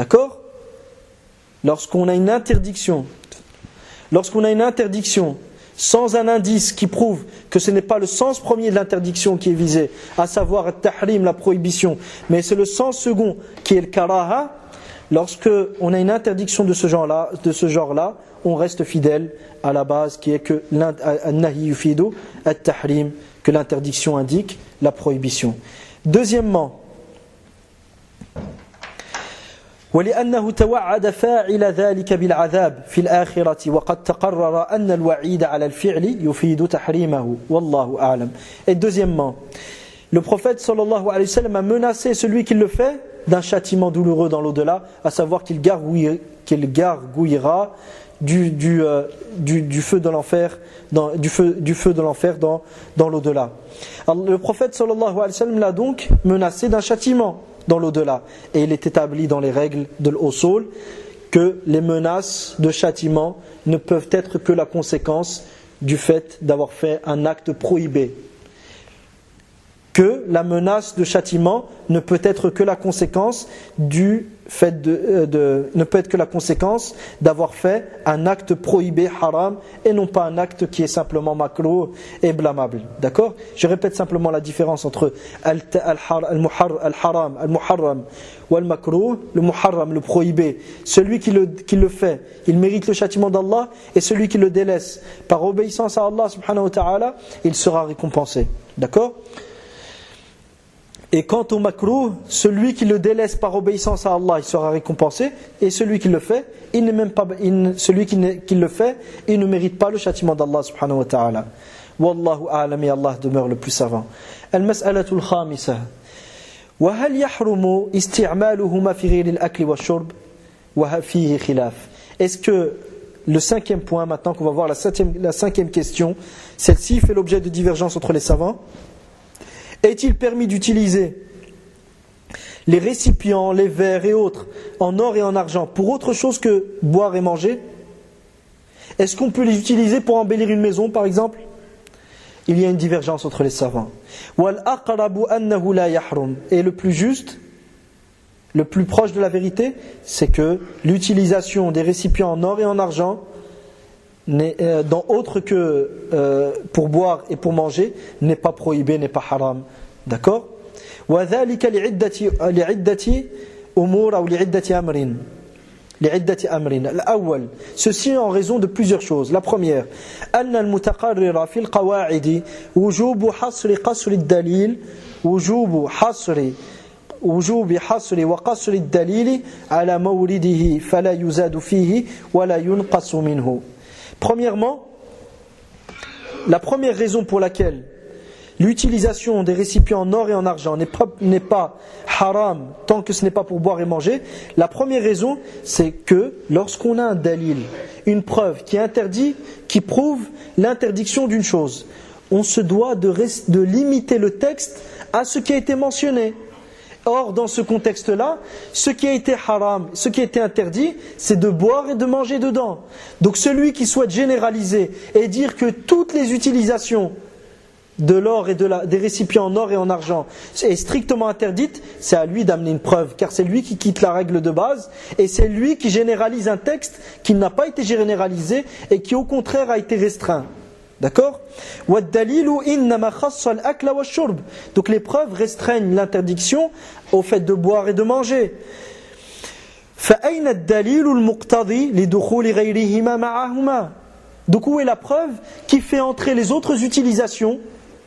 Lorsqu'on a une interdiction sans un indice qui prouve que ce n'est pas le sens premier de l'interdiction qui est visé, à savoir at-tahrim, la prohibition, mais c'est le sens second qui est le karaha, lorsque on a une interdiction de ce genre-là, on reste fidèle à la base qui est que an-nahy yufidu at-tahrim, que l'interdiction indique la prohibition. Deuxièmement, ولأنه توعد فاعل ذلك بالعذاب في الآخرة وقد تقرر أن الوعيد على الفعل يفيد تحريمه والله أعلم. Et deuxièmement, le prophète sallallahu alayhi wa sallam a menacé celui qui le fait d'un châtiment douloureux dans l'au-delà, à savoir qu'il gargouillera du feu de l'enfer dans l'au-delà. Alors, le prophète sallallahu alayhi wa sallam l'a donc menacé d'un châtiment dans l'au-delà, et il est établi dans les règles de l'usul que les menaces de châtiment ne peuvent être que la conséquence du fait d'avoir fait un acte prohibé. Que la menace de châtiment ne peut être que la conséquence du fait ne peut être que la conséquence d'avoir fait un acte prohibé, haram, et non pas un acte qui est simplement makruh et blâmable. D'accord ? Je répète simplement la différence entre al-haram, al-muharram ou al-makruh. Le muharram, le prohibé, celui qui le fait, il mérite le châtiment d'Allah, et celui qui le délaisse par obéissance à Allah subhanahu wa ta'ala, il sera récompensé. D'accord ? Et quant au makruh, celui qui le délaisse par obéissance à Allah, il sera récompensé, et celui qui le fait, il ne mérite pas le châtiment d'Allah subhanahu wa ta'ala. Wallahu a'lam, et Allah demeure le plus savant. Al-mas'alatu al-khamisah. Wa hal yahrumu isti'maluhuma fi ghayri al-akli wa shurb wa fihi khilaf. Est-ce que le cinquième point, maintenant qu'on va voir la cinquième question, celle-ci fait l'objet de divergences entre les savants. Est-il permis d'utiliser les récipients, les verres et autres en or et en argent pour autre chose que boire et manger? Est-ce qu'on peut les utiliser pour embellir une maison par exemple? Il y a une divergence entre les savants. Et le plus juste, le plus proche de la vérité, c'est que l'utilisation des récipients en or et en argent dans autre que pour boire et pour manger n'est pas prohibé, n'est pas haram. D'accord? وذلك لعدة أمور أو لعدة أمر. الأول, ceci en raison de plusieurs choses. La première, أن المتقرر في القواعد وجوب حصر قصر الدليل وجوب حصر وقصر الدليل على مورده فلا يزاد فيه ولا ينقص منه. Premièrement, la première raison pour laquelle l'utilisation des récipients en or et en argent n'est pas haram tant que ce n'est pas pour boire et manger, la première raison, c'est que lorsqu'on a un dalil, une preuve qui interdit, qui prouve l'interdiction d'une chose, on se doit de limiter le texte à ce qui a été mentionné. Or, dans ce contexte-là, ce qui a été haram, ce qui a été interdit, c'est de boire et de manger dedans. Donc celui qui souhaite généraliser et dire que toutes les utilisations de l'or et des récipients en or et en argent est strictement interdite, c'est à lui d'amener une preuve, car c'est lui qui quitte la règle de base, et c'est lui qui généralise un texte qui n'a pas été généralisé et qui au contraire a été restreint. D'accord? وَالدَّلِيلُ إِنَّمَا خَصَّ الْأَكْلَ وَالشُّرْبِ. Donc les preuves restreignent l'interdiction au fait de boire et de manger. فَأَيْنَ الدَّلِيلُ الْمُقْتَضِي لِدُخُولِ غَيْرِهِمَا مَعَهُمَا. Donc où est la preuve qui fait entrer les autres utilisations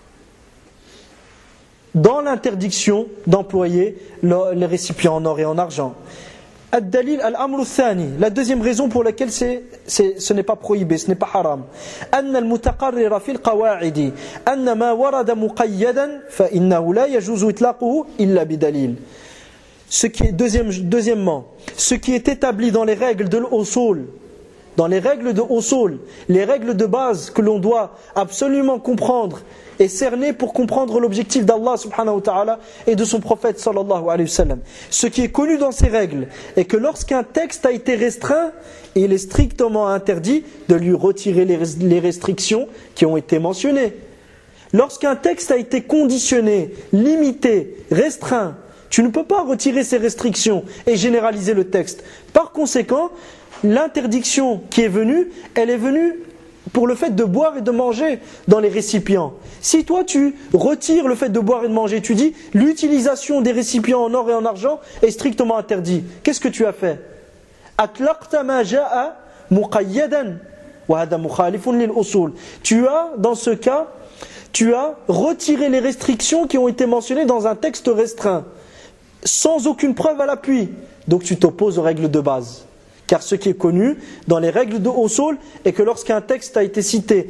dans l'interdiction d'employer les récipients en or et en argent? Ad-dalil al-amr al-thani, la deuxième raison pour laquelle ce n'est pas prohibé, ce n'est pas haram. Anna al-mutaqarrira fi al-qawa'idi anna ma warada muqayyadan fa innahu la yajuzu itlaquhu illa bidalil. Ce qui est deuxièmement, ce qui est établi dans les règles de l'usul, dans les règles de usul, les règles de base que l'on doit absolument comprendre et cerner pour comprendre l'objectif d'Allah subhanahu wa ta'ala et de son prophète sallallahu alayhi wa sallam. Ce qui est connu dans ces règles est que lorsqu'un texte a été restreint, il est strictement interdit de lui retirer les restrictions qui ont été mentionnées. Lorsqu'un texte a été conditionné, limité, restreint, tu ne peux pas retirer ces restrictions et généraliser le texte. Par conséquent, l'interdiction qui est venue, elle est venue pour le fait de boire et de manger dans les récipients. Si toi tu retires le fait de boire et de manger, tu dis l'utilisation des récipients en or et en argent est strictement interdit. Qu'est-ce que tu as fait? Atlaqta ma ja'a muqayyadan wa hada mukhalifun lil usul. Tu as dans ce cas, tu as retiré les restrictions qui ont été mentionnées dans un texte restreint sans aucune preuve à l'appui. Donc tu t'opposes aux règles de base. Car ce qui est connu dans les règles de usul est que lorsqu'un texte a été cité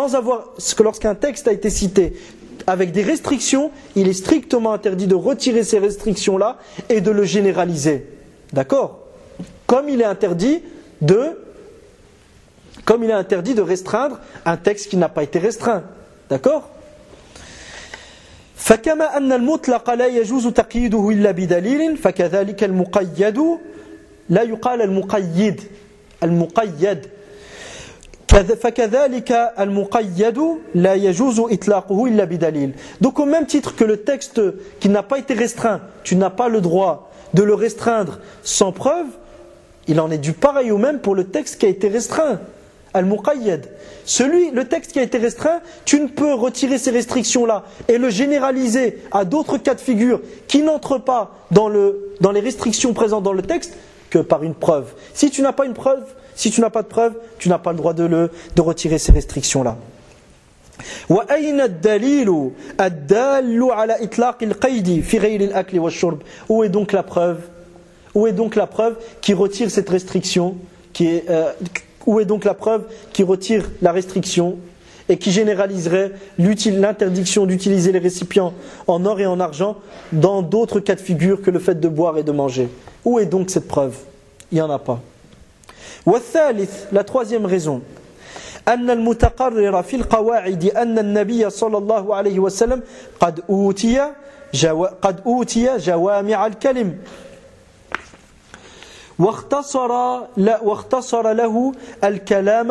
avec des restrictions, il est strictement interdit de retirer ces restrictions-là et de le généraliser. D'accord? Comme il est interdit de restreindre un texte qui n'a pas été restreint. D'accord? فكما أن المطلق لا يجوز تقييده إلا بدليل فكذلك المقيد لا يقال المقيد فكذلك المقيد لا يجوز إطلاقه إلا بدليل. Donc au même titre que le texte qui n'a pas été restreint, tu n'as pas le droit de le restreindre sans preuve, il en est du pareil au même pour le texte qui a été restreint. Al-Muqayyad. Le texte qui a été restreint, tu ne peux retirer ces restrictions-là et le généraliser à d'autres cas de figure qui n'entrent pas dans les restrictions présentes dans le texte que par une preuve. Si tu n'as pas de preuve, tu n'as pas le droit de retirer ces restrictions-là. وأين الدليل الدال على إطلاق القيد في غير الأكل والشرب. Où est donc la preuve qui retire cette restriction où est donc la preuve qui retire la restriction et qui généraliserait l'interdiction d'utiliser les récipients en or et en argent dans d'autres cas de figure que le fait de boire et de manger? Où est donc cette preuve? Il n'y en a pas. والثالث, la troisième raison, أن المتقرر في القواعد أن النبي صلى الله عليه وسلم قد أوتي جوامع الكلم واختصر له الكلام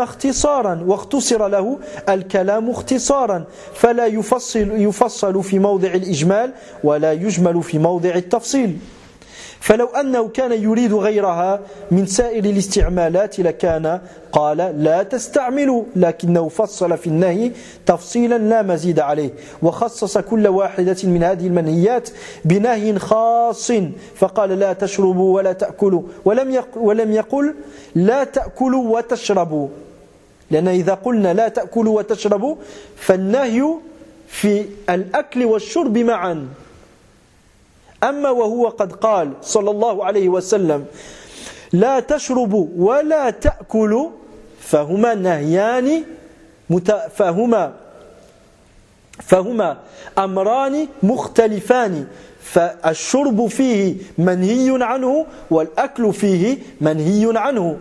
اختصارا فلا يفصل في موضع الإجمال ولا يجمل في موضع التفصيل. فلو أنه كان يريد غيرها من سائر الاستعمالات لكان قال لا تستعملوا لكنه فصل في النهي تفصيلا لا مزيد عليه وخصص كل واحدة من هذه المنهيات بنهي خاص فقال لا تشربوا ولا تأكلوا ولم يقل لا تأكلوا وتشربوا لأن إذا قلنا لا تأكلوا وتشربوا فالنهي في الأكل والشرب معا. أما وهو قد قال صلى الله عليه وسلم لا تشربوا ولا تأكلوا فهما نهيان فهما أمران مختلفان فالشرب فيه منهي عنه والأكل فيه منهي عنه.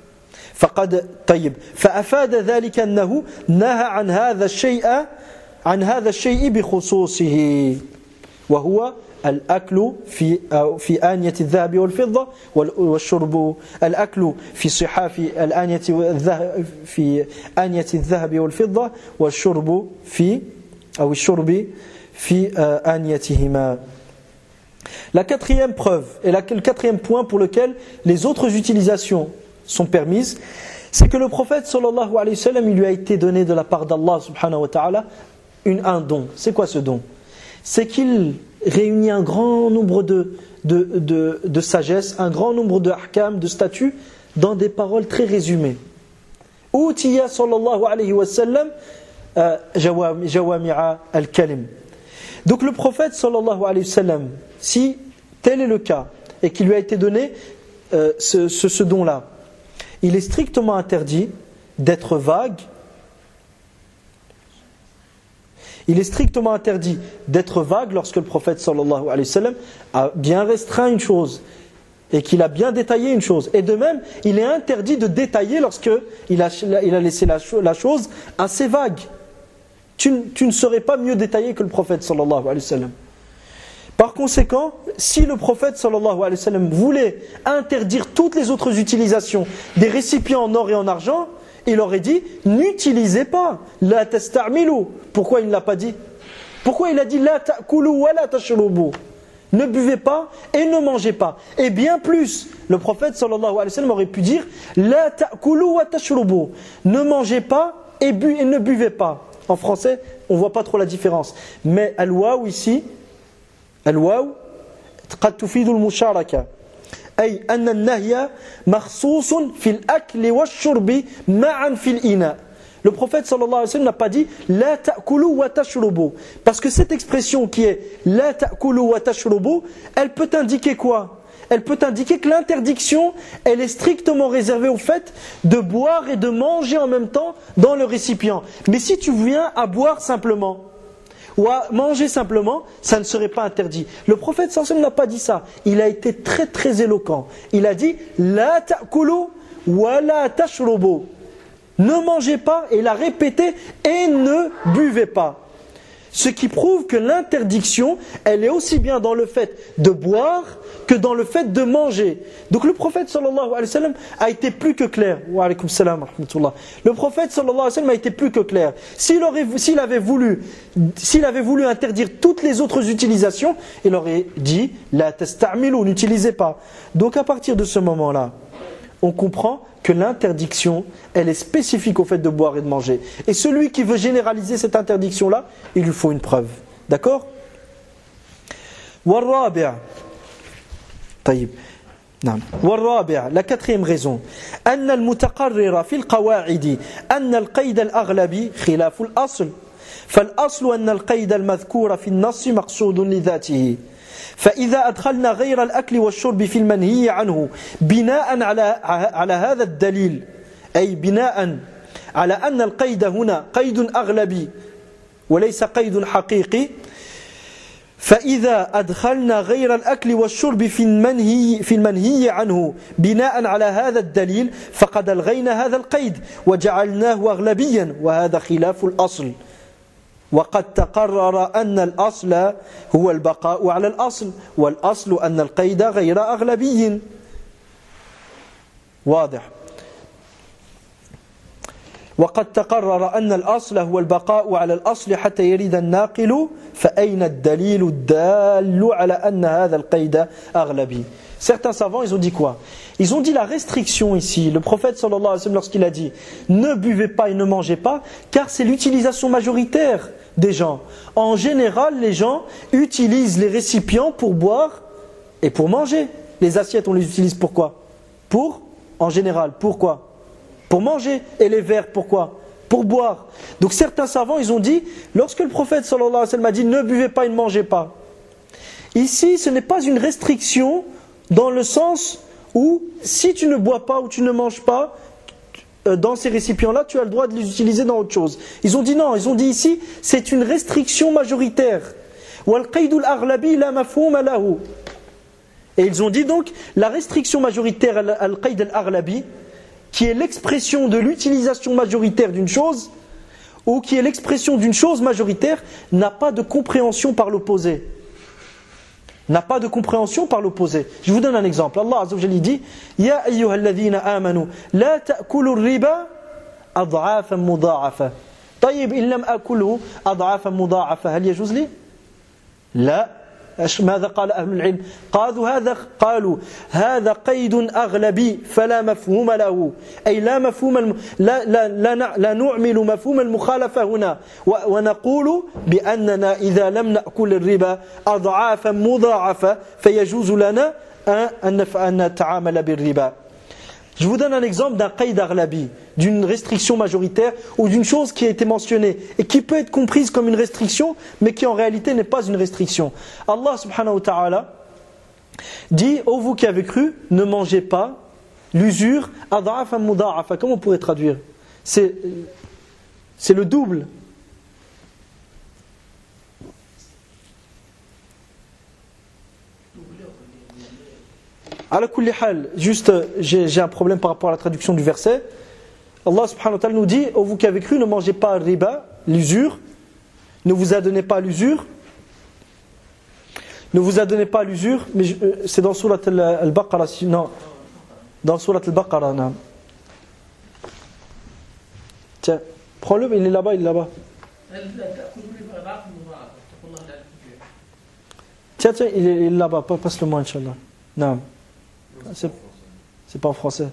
فأفاد ذلك أنه نهى عن هذا الشيء بخصوصه وهو الأكل في آنية الذهب والفضة والشرب الأكل في صحاف الآنية في آنية الذهب والفضة والشرب الشرب في آنيتهما. La quatrième preuve et le quatrième point pour lequel les autres utilisations sont permises, c'est que le prophète sallallahu alayhi wa sallam, il lui a été donné de la part d'Allah subhanahu wa ta'ala un don. C'est quoi ce don? C'est qu'il réunit un grand nombre de sagesse, un grand nombre de ahkam, de statuts, dans des paroles très résumées. Utiya sallallahu alayhi wa sallam jawami'a al-kalim. Donc le prophète sallallahu alayhi wa sallam, si tel est le cas, et qu'il lui a été donné ce don-là, il est strictement interdit d'être vague. Il est strictement interdit d'être vague lorsque le prophète sallallahu alayhi wa sallam a bien restreint une chose et qu'il a bien détaillé une chose. Et de même, il est interdit de détailler lorsqu'il a laissé la chose assez vague. Tu ne serais pas mieux détaillé que le prophète sallallahu alayhi wa sallam. Par conséquent, si le prophète sallallahu alayhi wa sallam voulait interdire toutes les autres utilisations des récipients en or et en argent, il aurait dit n'utilisez pas, la tasta'milu. Pourquoi il ne l'a pas dit? Pourquoi il a dit la ta'kulu wa la tashrubu? Ne buvez pas et ne mangez pas. Et bien plus, le prophète sallallahu alayhi wa sallam aurait pu dire la ta'kulu wa tashrubu. Ne mangez pas et ne buvez pas. En français, on ne voit pas trop la différence. Mais al-waw ici, al-waw قد تفيد المشاركة أي أن النهي مخصوص في الأكل والشرب معا في الإناء. Le prophète sallallahu alayhi wa sallam n'a pas dit la ta'kulu wa tashrubu, parce que cette expression qui est la ta'kulu wa tashrubu, elle peut indiquer quoi? Elle peut indiquer que l'interdiction, elle est strictement réservée au fait de boire et de manger en même temps dans le récipient. Mais si tu viens à boire simplement ou à manger simplement, ça ne serait pas interdit. Le prophète sallallahu alayhi wa sallam n'a pas dit ça. Il a été très très éloquent. Il a dit la ta'kulu wa la tashrubu. Ne mangez pas, et il a répété, et ne buvez pas. Ce qui prouve que l'interdiction, elle est aussi bien dans le fait de boire que dans le fait de manger. Donc le prophète sallallahu alayhi wa sallam a été plus que clair. Wa alaykoum salam wa rahmatullah. Le prophète sallallahu alayhi wa sallam a été plus que clair. S'il avait voulu interdire toutes les autres utilisations, il aurait dit la tasta'milu, n'utilisez pas. Donc à partir de ce moment-là, on comprend que l'interdiction, elle est spécifique au fait de boire et de manger. Et celui qui veut généraliser cette interdiction-là, il lui faut une preuve. D'accord? والرابع طيب نعم والرابع la quatrième raison أن المتقرر في القواعد أن القيد الأغلبي خلاف الأصل فالأصل أن القيد المذكور في النص مقصود لذاته فإذا أدخلنا غير الأكل والشرب في المنهي عنه بناء على هذا الدليل أي بناء على أن القيد هنا قيد أغلبي وليس قيد حقيقي فإذا أدخلنا غير الأكل والشرب في المنهي عنه بناء على هذا الدليل فقد ألغينا هذا القيد وجعلناه أغلبيا وهذا خلاف الأصل وقد تقرر أن الأصل هو البقاء على الأصل والأصل أن القيد غير أغلبي واضح وقد تقرر أن الأصل هو البقاء على الأصل حتى يرد الناقل فأين الدليل الدال على أن هذا القيد أغلبي. Certains savants, ils ont dit quoi? Ils ont dit la restriction ici. Le prophète sallallahu alayhi wa sallam, lorsqu'il a dit ne buvez pas et ne mangez pas, car c'est l'utilisation majoritaire des gens. En général, les gens utilisent les récipients pour boire et pour manger. Les assiettes, on les utilise pour quoi? En général, pourquoi? Pour manger. Et les verres, pourquoi? Pour boire. Donc certains savants, ils ont dit, lorsque le prophète sallallahu alayhi wa sallam a dit ne buvez pas et ne mangez pas, ici, ce n'est pas une restriction dans le sens où si tu ne bois pas ou tu ne manges pas dans ces récipients-là, tu as le droit de les utiliser dans autre chose. Ils ont dit non, ils ont dit ici, c'est une restriction majoritaire. Et ils ont dit donc, la restriction majoritaire, al-qayd al-aghlabi, qui est l'expression de l'utilisation majoritaire d'une chose, ou qui est l'expression d'une chose majoritaire, n'a pas de compréhension par l'opposé. N'a pas de compréhension par l'opposé. Je vous donne un exemple. Allah Azza wa Jalla dit Ya ayyuhalladhina amanu la ta'kulu riba ad'afan mudha'afa. طيب إن لم أكله أضعافا مضاعفة هل يجوز لي؟ لا. ماذا قال أهل العلم قالوا هذا قيد أغلبي فلا مفهوم له أي لا مفهوم لا نعمل مفهوم المخالفة هنا ونقول بأننا إذا لم نأكل الربا أضعافا مضاعفة فيجوز لنا أن نتعامل بالربا. Je vous donne un exemple d'un qaïd aghlabi, d'une restriction majoritaire ou d'une chose qui a été mentionnée et qui peut être comprise comme une restriction mais qui en réalité n'est pas une restriction. Allah subhanahu wa ta'ala dit: ô vous qui avez cru, ne mangez pas l'usure ad'afan muda'afa. Comment on pourrait traduire? C'est le double. Ala kulli hal, juste j'ai un problème par rapport à la traduction du verset. Allah subhanahu wa ta'ala nous dit: ô vous qui avez cru, ne mangez pas riba, l'usure, ne vous adonnez pas à l'usure. Ne vous adonnez pas à l'usure, mais c'est dans Surat al-Baqarah, non, dans Surat al-Baqarah, non. Tiens, prends-le, il est là-bas, il est là-bas. Tiens, il est là-bas, passe-le-moi, Inch'Allah. Non. C'est pas en français.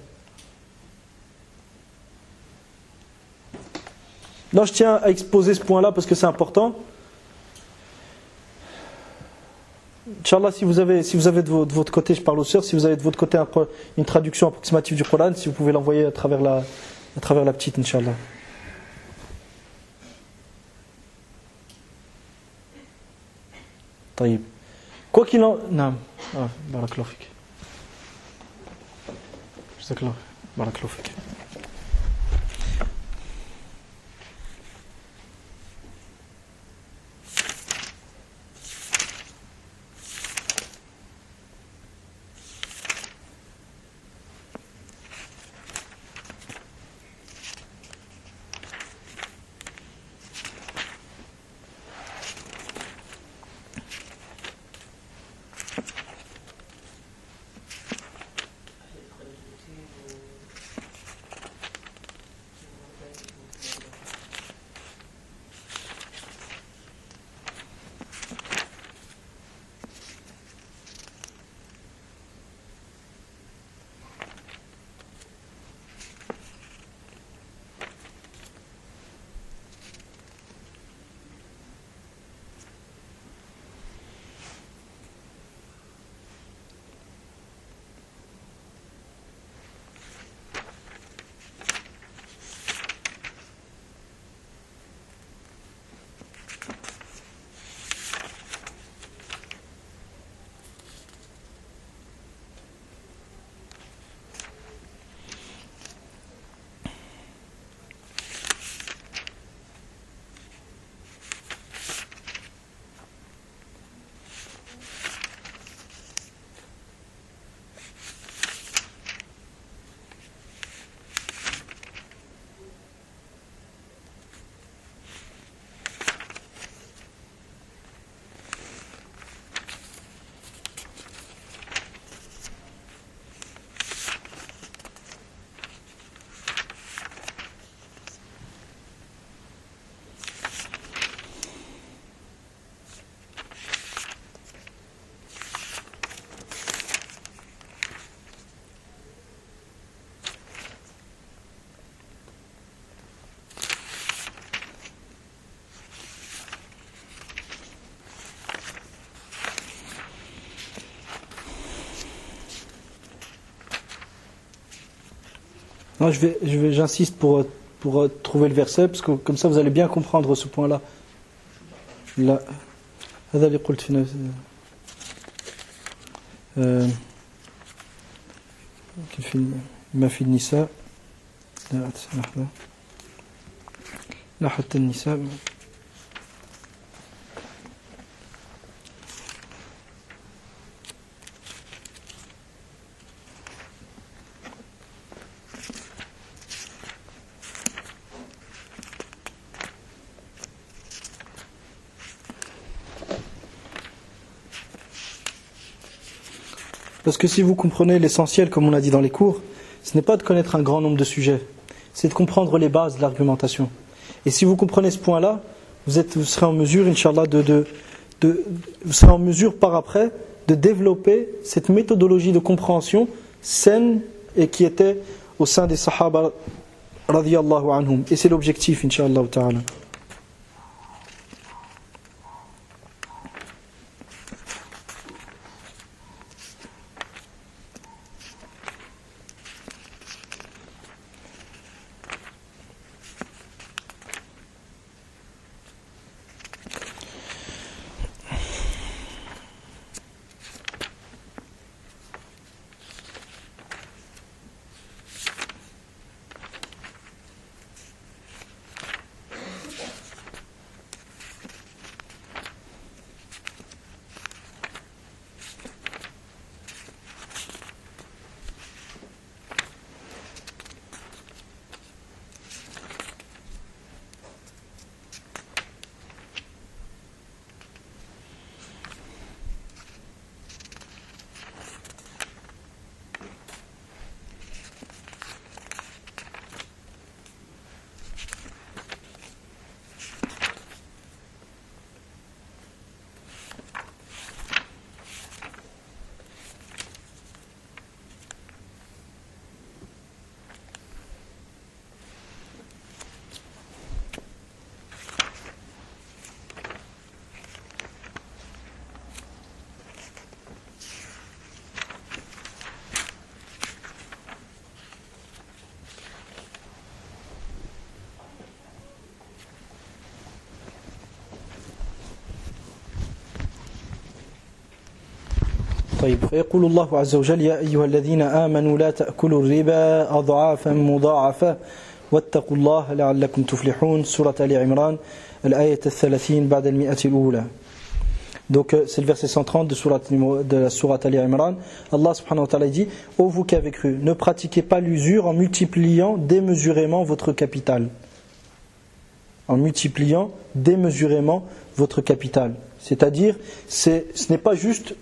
Non, je tiens à exposer ce point-là parce que c'est important. Inch'Allah, si vous avez de votre côté, je parle aux sœurs, si vous avez de votre côté une traduction approximative du Coran, si vous pouvez l'envoyer à travers la petite, Inch'Allah. Taïb. Quoi qu'il en... Non. Ah, barakallahu fik. Jazakallah. Barakallahu fik. Non, j'insiste pour trouver le verset, parce que comme ça vous allez bien comprendre ce point-là. Là, هذا اللي قلت في ما في النساء لا لحظة لا حتى النساء Parce que si vous comprenez l'essentiel, comme on a dit dans les cours, ce n'est pas de connaître un grand nombre de sujets, c'est de comprendre les bases de l'argumentation. Et si vous comprenez ce point-là, vous serez en mesure, Inch'Allah, vous serez en mesure par après de développer cette méthodologie de compréhension saine et qui était au sein des Sahaba radiyallahu anhum. Et c'est l'objectif, incha'Allah ta'ala. طيب فيقول الله عز وجل يا أيها الذين آمنوا لا تأكلوا الربا أضعافا مضاعفة واتقوا الله لعلكم تفلحون سورة آل عمران الآية 30 بعد المئة الأولى. Donc c'est le verset 130 de la sourate Ali Imran. Allah subhanahu wa ta'ala dit: ô vous qui avez cru, ne pratiquez pas l'usure en multipliant démesurément votre capital. En multipliant démesurément votre capital. C'est-à-dire, ce n'est pas juste...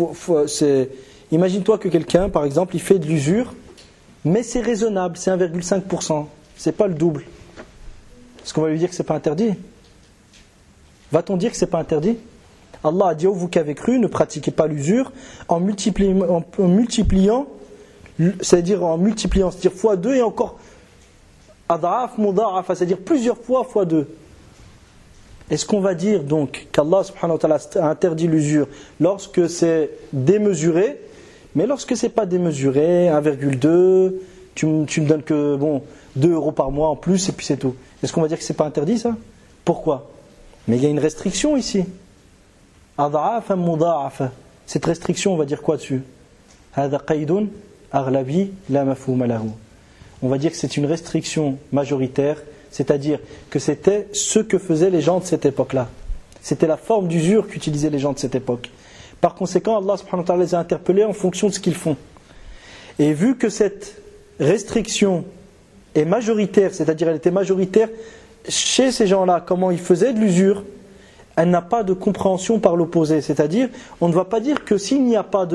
imagine-toi que quelqu'un, par exemple, il fait de l'usure, mais c'est raisonnable, c'est 1,5%. C'est pas le double. Est-ce qu'on va lui dire que c'est pas interdit? Va-t-on dire que c'est pas interdit? Allah a dit: ô vous qui avez cru, ne pratiquez pas l'usure en multipliant, c'est-à-dire fois 2 et encore ad'af mudha'afa, c'est-à-dire plusieurs fois fois 2. Est-ce qu'on va dire donc qu'Allah subhanahu wa ta'ala a interdit l'usure lorsque c'est démesuré, mais lorsque c'est pas démesuré, 1,2, tu me donnes que 2 euros par mois en plus et puis c'est tout. Est-ce qu'on va dire que c'est pas interdit ça? Pourquoi? Mais il y a une restriction ici. Ad'afan mudha'afa. Cette restriction, on va dire quoi dessus? Hada qaydun aghlabi la mafhuma lahu. On va dire que c'est une restriction majoritaire, c'est-à-dire que c'était ce que faisaient les gens de cette époque-là. C'était la forme d'usure qu'utilisaient les gens de cette époque. Par conséquent, Allah subhanahu wa ta'ala les a interpellés en fonction de ce qu'ils font. Et vu que cette restriction est majoritaire, c'est-à-dire elle était majoritaire chez ces gens-là, comment ils faisaient de l'usure, elle n'a pas de compréhension par l'opposé. C'est-à-dire, on ne va pas dire que si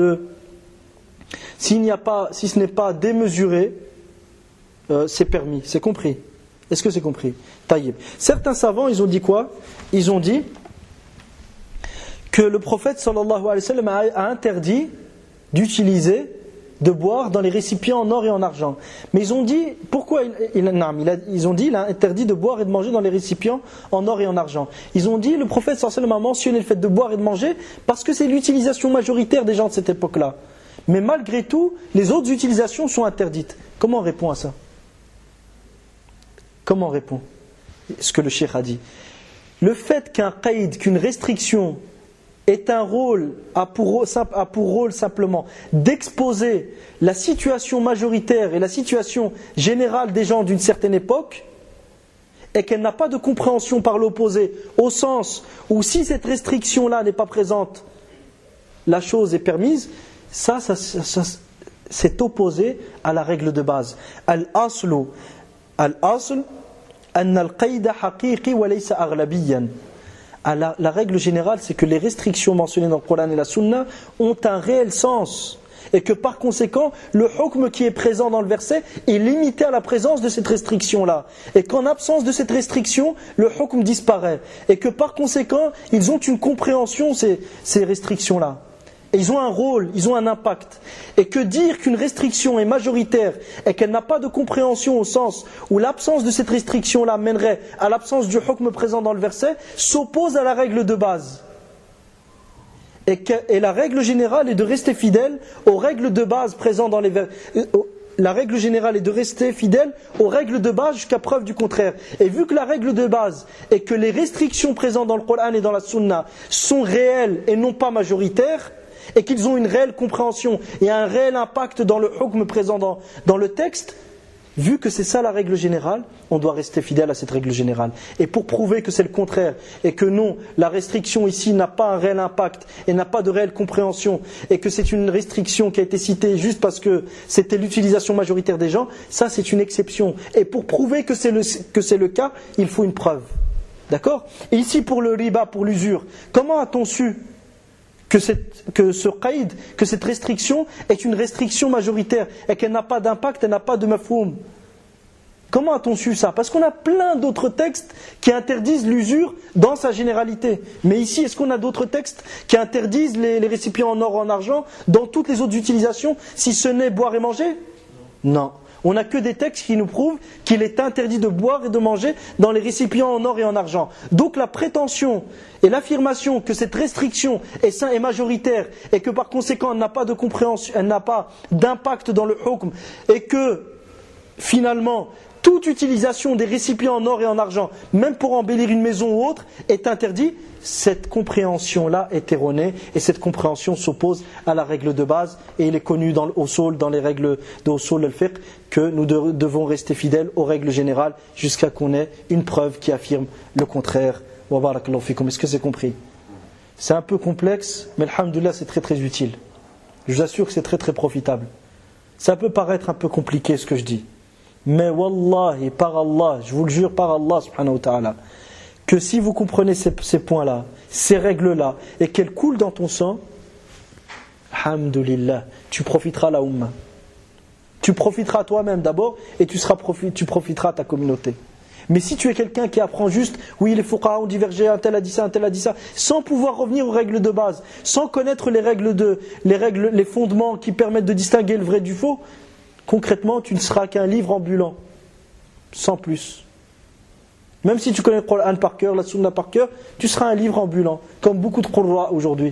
ce n'est pas démesuré, c'est permis, c'est compris. Est-ce que c'est compris? Taïb. Certains savants, ils ont dit quoi? Ils ont dit que le prophète sallallahu alayhi wa sallam a interdit d'utiliser, de boire dans les récipients en or et en argent. Mais ils ont dit, pourquoi ils ont dit, il a interdit de boire et de manger dans les récipients en or et en argent. Ils ont dit, le prophète sallallahu alayhi wa sallam a mentionné le fait de boire et de manger parce que c'est l'utilisation majoritaire des gens de cette époque-là. Mais malgré tout, les autres utilisations sont interdites. Comment on répond à ça? Comment on répond? Ce que le cheikh a dit. Le fait qu'un qaïd, qu'une restriction a pour rôle simplement d'exposer la situation majoritaire et la situation générale des gens d'une certaine époque, et qu'elle n'a pas de compréhension par l'opposé, au sens où si cette restriction-là n'est pas présente, la chose est permise, ça c'est opposé à la règle de base. Al-asl anna al-qaïda haqiqi wa laysa aghlabiyan. La règle générale, c'est que les restrictions mentionnées dans le Coran et la Sunna ont un réel sens Et que par conséquent, le hukm qui est présent dans le verset est limité à la présence de cette restriction-là. Et qu'en absence de cette restriction, le hukm disparaît. Et que par conséquent, ils ont une compréhension, ces restrictions-là. Et ils ont un rôle, ils ont un impact. Et que dire qu'une restriction est majoritaire et qu'elle n'a pas de compréhension au sens où l'absence de cette restriction-là mènerait à l'absence du hukm présent dans le verset, s'oppose à la règle de base. Et la règle générale est de rester fidèle aux règles de base présentes dans les versets. La règle générale est de rester fidèle aux règles de base jusqu'à preuve du contraire. Et vu que la règle de base est que les restrictions présentes dans le Coran et dans la Sunna sont réelles et non pas majoritaires, et qu'ils ont une réelle compréhension et un réel impact dans le hukm présent dans le texte, vu que c'est ça la règle générale, on doit rester fidèle à cette règle générale. Et pour prouver que c'est le contraire, et que non, la restriction ici n'a pas un réel impact, et n'a pas de réelle compréhension, et que c'est une restriction qui a été citée juste parce que c'était l'utilisation majoritaire des gens, ça c'est une exception. Et pour prouver que c'est le cas, il faut une preuve. D'accord ? Et ici pour le riba, pour l'usure, comment a-t-on su que ce qaïd, que cette restriction est une restriction majoritaire et qu'elle n'a pas d'impact, elle n'a pas de mafhoum? Comment a-t-on su ça? Parce qu'on a plein d'autres textes qui interdisent l'usure dans sa généralité. Mais ici, est-ce qu'on a d'autres textes qui interdisent les récipients en or ou en argent dans toutes les autres utilisations, si ce n'est boire et manger? Non. On n'a que des textes qui nous prouvent qu'il est interdit de boire et de manger dans les récipients en or et en argent. Donc la prétention et l'affirmation que cette restriction est majoritaire et que par conséquent elle n'a pas de compréhension, elle n'a pas d'impact dans le hukm, et que finalement toute utilisation des récipients en or et en argent, même pour embellir une maison ou autre, est interdit, cette compréhension-là est erronée et cette compréhension s'oppose à la règle de base, et il est connu dans l'usul, dans les règles de usul al-fiqh, que nous devons rester fidèles aux règles générales jusqu'à qu'on ait une preuve qui affirme le contraire. Wa barakallahu fikum. Est-ce que c'est compris? C'est un peu complexe, mais alhamdoulilah c'est très très utile. Je vous assure que c'est très très profitable. Ça peut paraître un peu compliqué ce que je dis, mais wallahi, par Allah, je vous le jure par Allah subhanahu wa ta'ala, que si vous comprenez ces points-là, ces règles-là, et qu'elles coulent dans ton sang, alhamdoulilah, tu profiteras à la Ummah. Tu profiteras à toi-même d'abord, et tu profiteras à ta communauté. Mais si tu es quelqu'un qui apprend juste, oui les fuqaha ont divergé, un tel a dit ça, un tel a dit ça, sans pouvoir revenir aux règles de base, sans connaître les fondements qui permettent de distinguer le vrai du faux, concrètement tu ne seras qu'un livre ambulant, sans plus. Même si tu connais le Coran par cœur, la Sunna par cœur, tu seras un livre ambulant, comme beaucoup de Qurra aujourd'hui.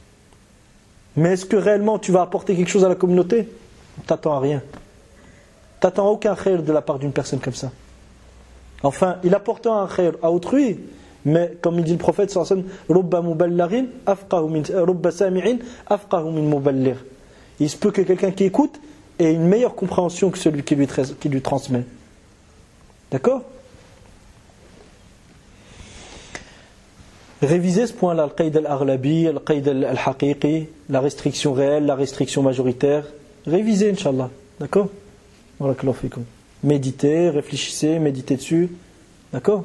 Mais est-ce que réellement tu vas apporter quelque chose à la communauté? T'attends à rien. T'attends aucun khair de la part d'une personne comme ça. Enfin, il apporte un khair à autrui, mais comme il dit le prophète sallallahu alayhi wa sallam, rubba muballarin afqahu min rubba sami'in afqahu min muballigh. Il se peut que quelqu'un qui écoute ait une meilleure compréhension que celui qui lui transmet. D'accord? Révisez ce point-là, al-qaïd al-aghlabi, al-qaïd al-haqiqi, la restriction réelle, la restriction majoritaire. Révisez, Inch'Allah. D'accord? Barakallahu fikum. Méditez, réfléchissez, méditez dessus. D'accord?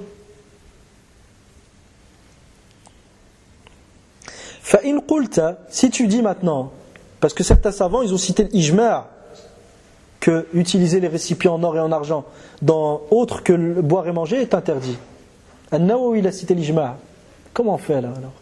Fa'in qulta, si tu dis maintenant, parce que certains savants, ils ont cité l'ijma', que utiliser les récipients en or et en argent dans autre que le boire et manger est interdit. An-Nawawi, il a cité l'ijma'. Comment on fait là alors?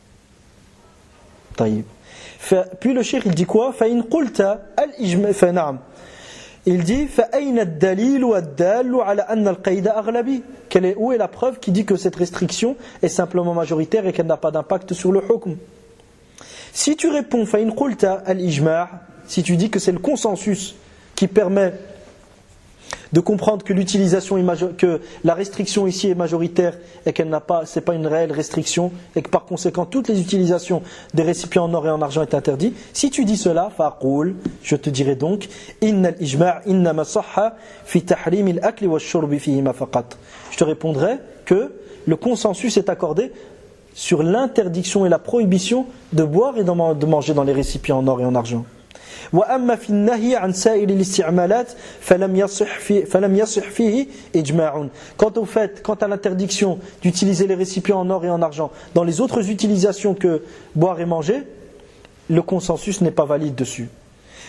Taïb. Puis le cheikh il dit quoi? Fa'in qulta al-ijma' fa'na'am. Il dit فَأَيْنَ الدَّلِيلُ وَالدَّالُّ عَلَى أَنَّ الْقَيْدَ أَغْلَبِي. Où est la preuve qui dit que cette restriction est simplement majoritaire et qu'elle n'a pas d'impact sur le hukm? Si tu réponds فَإِنْ قُلْتَ الْإِجْمَاعِ, si tu dis que c'est le consensus qui permet de comprendre que que la restriction ici est majoritaire et qu'elle n'a pas, c'est pas une réelle restriction, et que par conséquent toutes les utilisations des récipients en or et en argent est interdit. Si tu dis cela, faqul, je te dirai donc, innal ijma' innama sahha fi tahrim al-akl wa ash-shurb fihima faqat. Je te répondrai que le consensus est accordé sur l'interdiction et la prohibition de boire et de manger dans les récipients en or et en argent. وأما في النهي عن سائر الاستعمالات فلم يصح فيه إجماع. Quant à l'interdiction d'utiliser les récipients en or et en argent dans les autres utilisations que boire et manger, le consensus n'est pas valide dessus.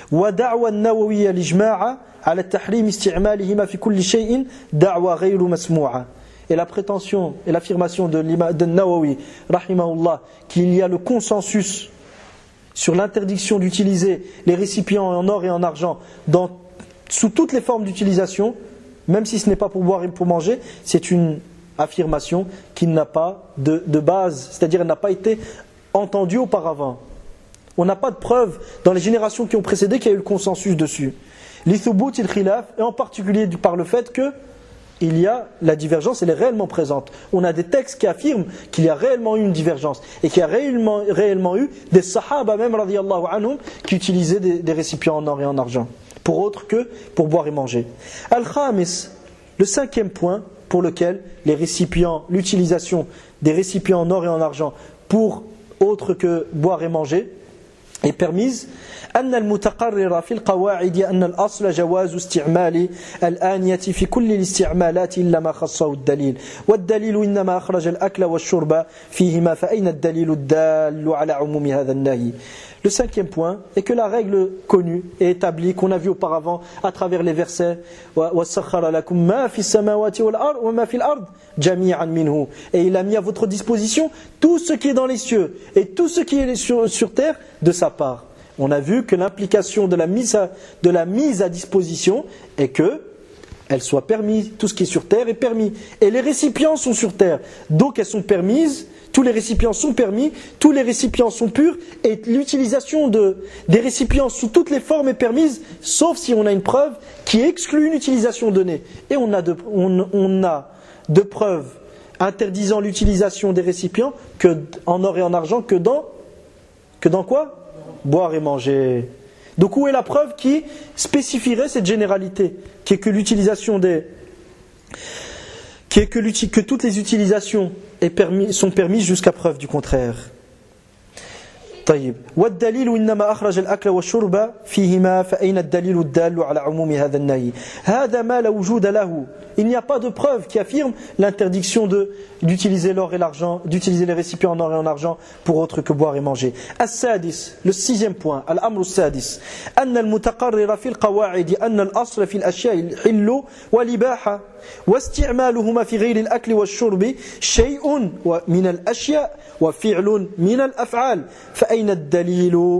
ودعوى النووي الإجماع على التحريم استعمالهما في كل شيء دعوى غير مسموعة. Et la prétention et l'affirmation de Nawawi, rahimahullah, qu'il y a le consensus sur l'interdiction d'utiliser les récipients en or et en argent sous toutes les formes d'utilisation, même si ce n'est pas pour boire et pour manger, c'est une affirmation qui n'a pas de base, c'est-à-dire elle n'a pas été entendue auparavant. On n'a pas de preuve dans les générations qui ont précédé qu'il y a eu le consensus dessus. L'ithubut il khilaf, et en particulier par le fait que il y a la divergence, elle est réellement présente. On a des textes qui affirment qu'il y a réellement eu une divergence et qu'il y a réellement eu des sahaba même radiyallahu anhum qui utilisaient des récipients en or et en argent pour autre que pour boire et manger. Al-Khamis, le cinquième point pour lequel l'utilisation des récipients en or et en argent pour autre que boire et manger est permise. أن المتقرر في القواعد أن الأصل جواز استعمال الآنية في كل الاستعمالات إلا ما خصه الدليل والدليل إنما أخرج الأكل والشرب فيهما فأين الدليل الدال على عموم هذا النهي. Le cinquième point est que la règle connue et établie qu'on a vue auparavant à travers les versets وَسَخَّرَ لَكُمْ مَا فِي السَّمَاوَاتِ وَمَا فِي الْأَرْضِ جَمِيعًا مِنْهُ. Et il a mis à votre disposition tout ce qui est dans les cieux et tout ce qui est sur terre de sa part. On a vu que l'implication de la mise à disposition est que elle soit permise, tout ce qui est sur terre est permis. Et les récipients sont sur terre, donc elles sont permises, tous les récipients sont permis, tous les récipients sont purs, et l'utilisation des récipients sous toutes les formes est permise, sauf si on a une preuve qui exclut une utilisation donnée. Et on a de preuves interdisant l'utilisation des récipients en or et en argent que dans quoi ? Boire et manger. Donc où est la preuve qui spécifierait cette généralité, qui est que toutes les utilisations sont permises jusqu'à preuve du contraire. طيب والدليل إنما أخرج الأكل والشرب فيهما فأين الدليل الدال على عموم هذا النهي هذا ما لا وجود له. Il n'y a pas de preuve qui affirme l'interdiction d'utiliser l'or et l'argent, d'utiliser les récipients en or et en argent pour autre que boire et manger. السادس, le sixième point, الأمر السادس أن المتقرر في القواعد أن الأصل في الأشياء الحل والإباحة واستعمالهما في غير الأكل والشرب شيء من الأشياء وفعل من الأفعال فأين الدليل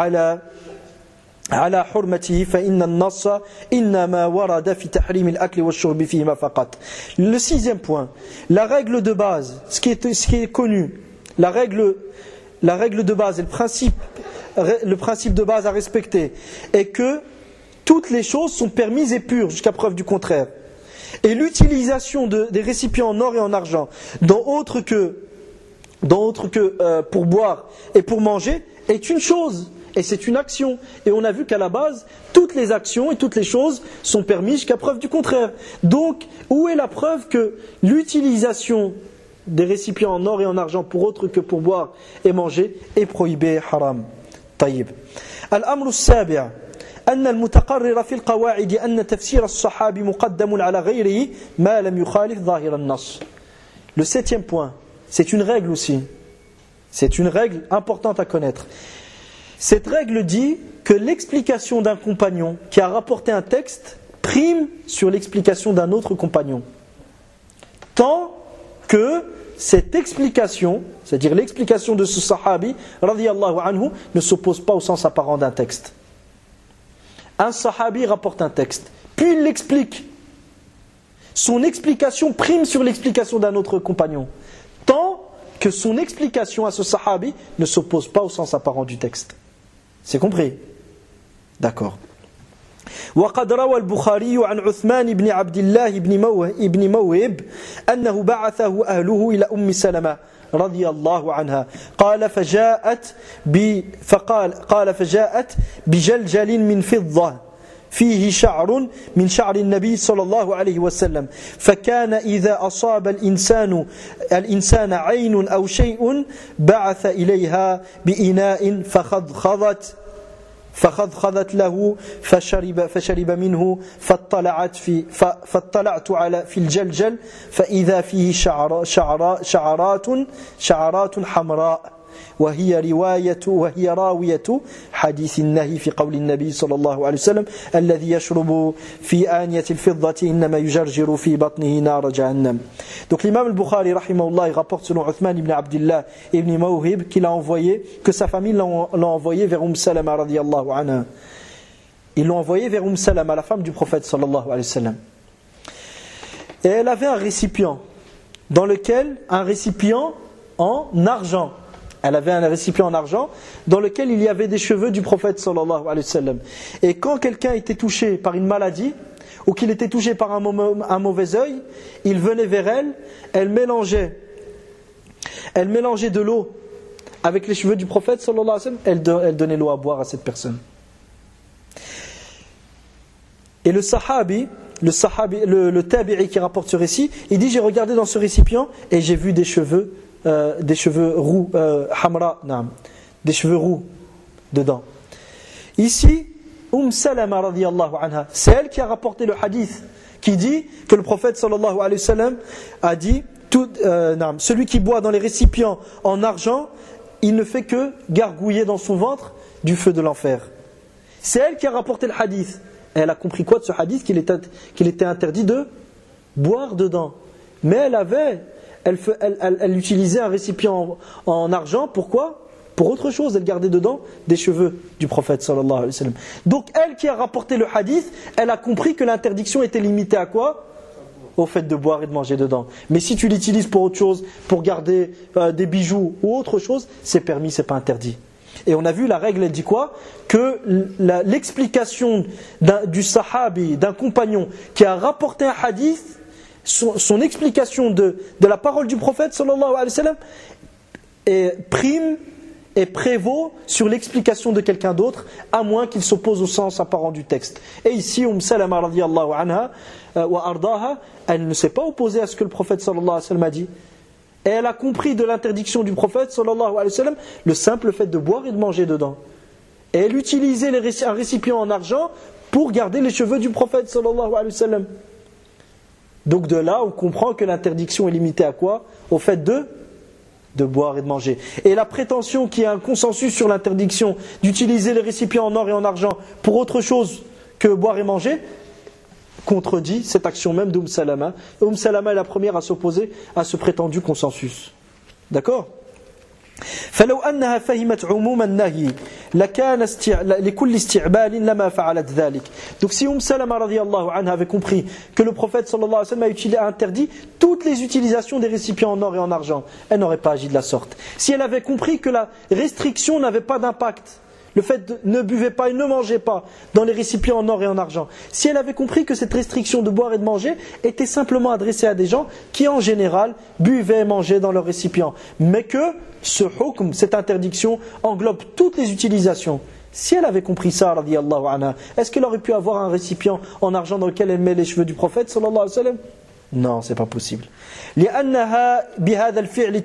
على حرمته فإن النص إنما ورد في تحريم الأكل والشرب فيهما فقط. Le sixième point, la règle de base, ce qui est connu, la règle de base et le principe de base à respecter est que toutes les choses sont permises et pures jusqu'à preuve du contraire. Et l'utilisation des récipients en or et en argent dans autre que pour boire et pour manger est une chose et c'est une action. Et on a vu qu'à la base, toutes les actions et toutes les choses sont permises jusqu'à preuve du contraire. Donc, où est la preuve que l'utilisation des récipients en or et en argent pour autre que pour boire et manger est prohibée, haram. طيب. الأمر السابع أن المتقرر في القواعد أن تفسير الصحابي مقدم على غيره ما لم يخالف ظاهر النص. Le septième point, c'est une règle aussi. C'est une règle importante à connaître. Cette règle dit que l'explication d'un compagnon qui a rapporté un texte prime sur l'explication d'un autre compagnon. Tant que cette explication, c'est-à-dire l'explication de ce sahabi, radiyallahu anhu, ne s'oppose pas au sens apparent d'un texte. Un sahabi rapporte un texte, puis il l'explique. Son explication prime sur l'explication d'un autre compagnon. Tant que son explication à ce sahabi ne s'oppose pas au sens apparent du texte. C'est compris? D'accord. وقد روى البخاري عن عثمان بن عبد الله بن موهب أنه بعثه أهله إلى أم سلمة رضي الله عنها قال فجاءت بجلجل من فضة فيه شعر من شعر النبي صلى الله عليه وسلم فكان إذا أصاب الإنسان عين أو شيء بعث إليها بإناء فخضخضت له فشرب منه فاطلعت في الجلجل فإذا فيه شعرات حمراء وهي راوية حديث النهي في قول النبي صلى الله عليه وسلم الذي يشرب في آنية الفضة إنما يجرجر في بطنه نار جهنم. Donc l'imam al-Bukhari rahimahullah, il rapporte selon Uthman ibn Abdillah ibn Mawhib qu'il a envoyé, que sa famille l'a envoyé vers Salama radiyallahu anha. Ils l'ont envoyé vers Salama, la femme du prophète sallallahu alayhi wa sallam. Et elle avait un récipient un récipient en argent. Elle avait un récipient en argent dans lequel il y avait des cheveux du prophète sallallahu alayhi wa sallam. Et quand quelqu'un était touché par une maladie ou qu'il était touché par un mauvais œil, il venait vers elle, elle mélangeait de l'eau avec les cheveux du prophète sallallahu alayhi wa sallam, elle donnait l'eau à boire à cette personne. Et le tabi'i qui rapporte ce récit, il dit, j'ai regardé dans ce récipient et j'ai vu des cheveux roux, des cheveux roux dedans. Ici, Salama radiyallahu anha, c'est elle qui a rapporté le hadith qui dit que le prophète sallallahu alayhi wa sallam a dit, celui qui boit dans les récipients en argent, il ne fait que gargouiller dans son ventre du feu de l'enfer. C'est elle qui a rapporté le hadith. Elle a compris quoi de ce hadith? Qu'il était interdit de boire dedans. Mais elle utilisait un récipient en argent. Pourquoi? Pour autre chose. Elle gardait dedans des cheveux du prophète sallallahu alayhi wa sallam. Donc elle qui a rapporté le hadith, elle a compris que l'interdiction était limitée à quoi? Au fait de boire et de manger dedans. Mais si tu l'utilises pour autre chose, pour garder des bijoux ou autre chose, c'est permis, c'est pas interdit. Et on a vu la règle, elle dit quoi? Que l'explication du sahabi, d'un compagnon qui a rapporté un hadith, son explication de la parole du prophète sallallahu alayhi wa sallam prime et prévaut sur l'explication de quelqu'un d'autre, à moins qu'il s'oppose au sens apparent du texte. Et ici, Salama radiyallahu anha wa ardaha, elle ne s'est pas opposée à ce que le prophète sallallahu alayhi wa sallam a dit. Et elle a compris de l'interdiction du prophète sallallahu alayhi wa sallam le simple fait de boire et de manger dedans. Et elle utilisait un récipient en argent pour garder les cheveux du prophète sallallahu alayhi wa sallam. Donc de là, on comprend que l'interdiction est limitée à quoi? Au fait de boire et de manger. Et la prétention qu'il y a un consensus sur l'interdiction d'utiliser les récipients en or et en argent pour autre chose que boire et manger, contredit cette action même Salama. Salama est la première à s'opposer à ce prétendu consensus. D'accord? فلو أنها فهمت عموم النهي لكان لكل استعمال لما فعلت ذلك. Donc si Salama radiyallahu anha avait compris que le prophète sallallahu alayhi wa sallam a interdit toutes les utilisations des récipients en or et en argent, elle n'aurait pas agi de la sorte. Si elle avait compris que la restriction n'avait pas d'impact, le fait de ne buvez pas et ne mangez pas dans les récipients en or et en argent, si elle avait compris que cette restriction de boire et de manger était simplement adressée à des gens qui en général buvaient et mangeaient dans leurs récipients, mais que ce hukm, cette interdiction englobe toutes les utilisations, si elle avait compris ça, radiyallahu anha, est-ce qu'elle aurait pu avoir un récipient en argent dans lequel elle met les cheveux du prophète sallallahu alayhi wa sallam? Non, c'est pas possible. لأنها بهذا الفعل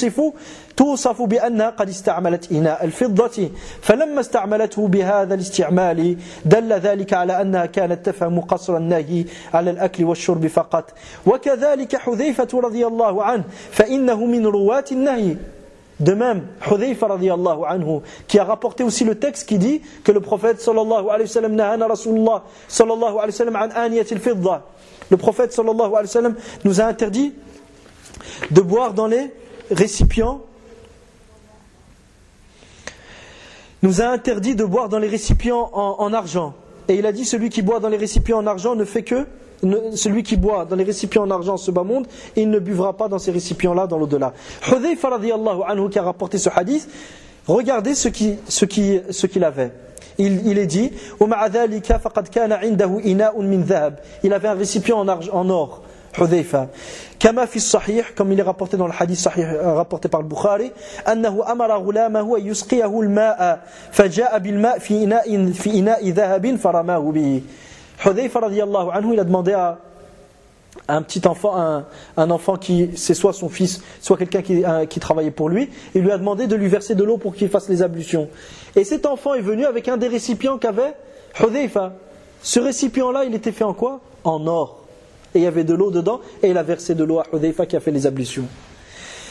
توصف بأنها قد استعملت إناء الفضة فلما استعملته بهذا الاستعمال دل ذلك على أنها كانت تفهم قصر النهي على الأكل والشرب فقط وكذلك حذيفة رضي الله عنه فإنه من رواة النهي. De même, Hudhayfa radiyallahu anhu, qui a rapporté aussi le texte qui dit que le prophète sallallahu alayhi wa sallam nahana Rasulullah sallallahu alayhi wa sallam an aniyatil fidda. Le prophète sallallahu alayhi wa sallam nous a interdit de boire dans les récipients. Nous a interdit de boire dans les récipients en argent. Et il a dit, celui qui boit dans les récipients en argent ne fait que... celui qui boit dans les récipients en argent ce bas monde, il ne buvra pas dans ces récipients-là dans l'au-delà. Hudhayfa radiyallahu anhu qui a rapporté ce hadith, regardez ce qu'il avait. Il est dit, وَمَعَ ذَلِكَ فَقَدْ كَانَ عِنْدَهُ إِنَاءٌ مِّن ذَهَبٍ. Il avait un récipient en or, Hudhayfa. كما في الصحيح, comme il est rapporté dans le hadith sahih rapporté par le Bukhari, أنه أمر غلامه أن يسقيه الماء فجاء بالماء في إناء ذهب فرماه به. Hudhayfa radiyallahu anhu, il a demandé à un petit enfant, un enfant qui, c'est soit son fils, soit quelqu'un qui travaillait pour lui, il lui a demandé de lui verser de l'eau pour qu'il fasse les ablutions. Et cet enfant est venu avec un des récipients qu'avait Hudhayfa. Ce récipient-là, il était fait en quoi? En or. Et il y avait de l'eau dedans, et il a versé de l'eau à Hudhayfa qui a fait les ablutions.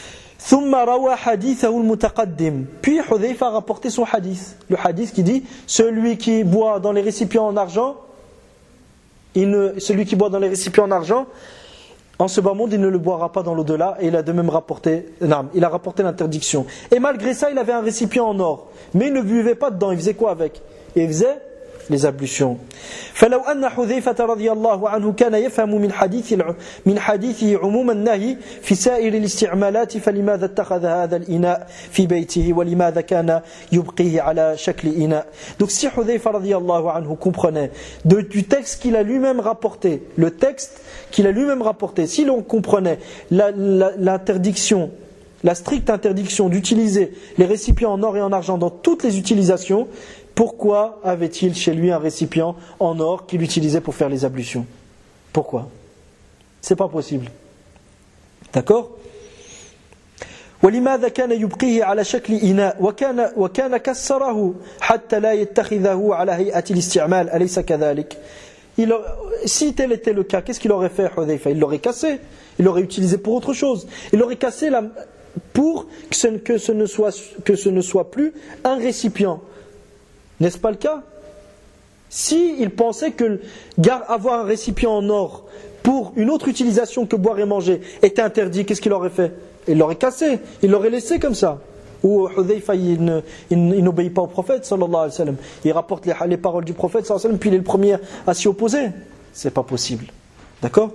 ثم روى حديثه المتقدم. Puis Hudhayfa a rapporté son hadith. Le hadith qui dit celui qui boit dans les récipients en argent, celui qui boit dans les récipients en argent, en ce bas monde, il ne le boira pas dans l'au-delà. Et il a de même rapporté, il a rapporté l'interdiction. Et malgré ça, il avait un récipient en or. Mais il ne buvait pas dedans. Il faisait quoi avec? Il faisait les ablutions. فلو أن حذيفة رضي الله عنه كان يفهم من حديثه عموم النهي في سائر الاستعمالات فلماذا اتخذ هذا الإناء في بيته ولماذا كان يبقيه على شكل إناء. Donc si Hudhayfa رضي الله عنه comprenait du texte qu'il a lui-même rapporté, le texte qu'il a lui-même rapporté, si l'on comprenait l'interdiction, la stricte interdiction d'utiliser les récipients en or et en argent dans toutes les utilisations, pourquoi avait-il chez lui un récipient en or qu'il utilisait pour faire les ablutions? Pourquoi? C'est pas possible. D'accord? ولماذا كان يبقيه على شكل إناء وكان كسره حتى لا يتخذه على هيئة الاستعمال أليس كذلك؟ Si tel était le cas, qu'est-ce qu'il aurait fait Hudhayfa? Il l'aurait cassé, il l'aurait utilisé pour autre chose. Il l'aurait cassé pour que ce ne soit plus un récipient. N'est-ce pas le cas? Si il pensait que avoir un récipient en or pour une autre utilisation que boire et manger était interdit, qu'est-ce qu'il aurait fait? Il l'aurait cassé, il l'aurait laissé comme ça. Ou Hudhayfa il n'obéit pas au prophète sallallahu alayhi wa sallam. Il rapporte les paroles du prophète sallallahu alayhi wa sallam, puis il est le premier à s'y opposer. C'est pas possible. D'accord?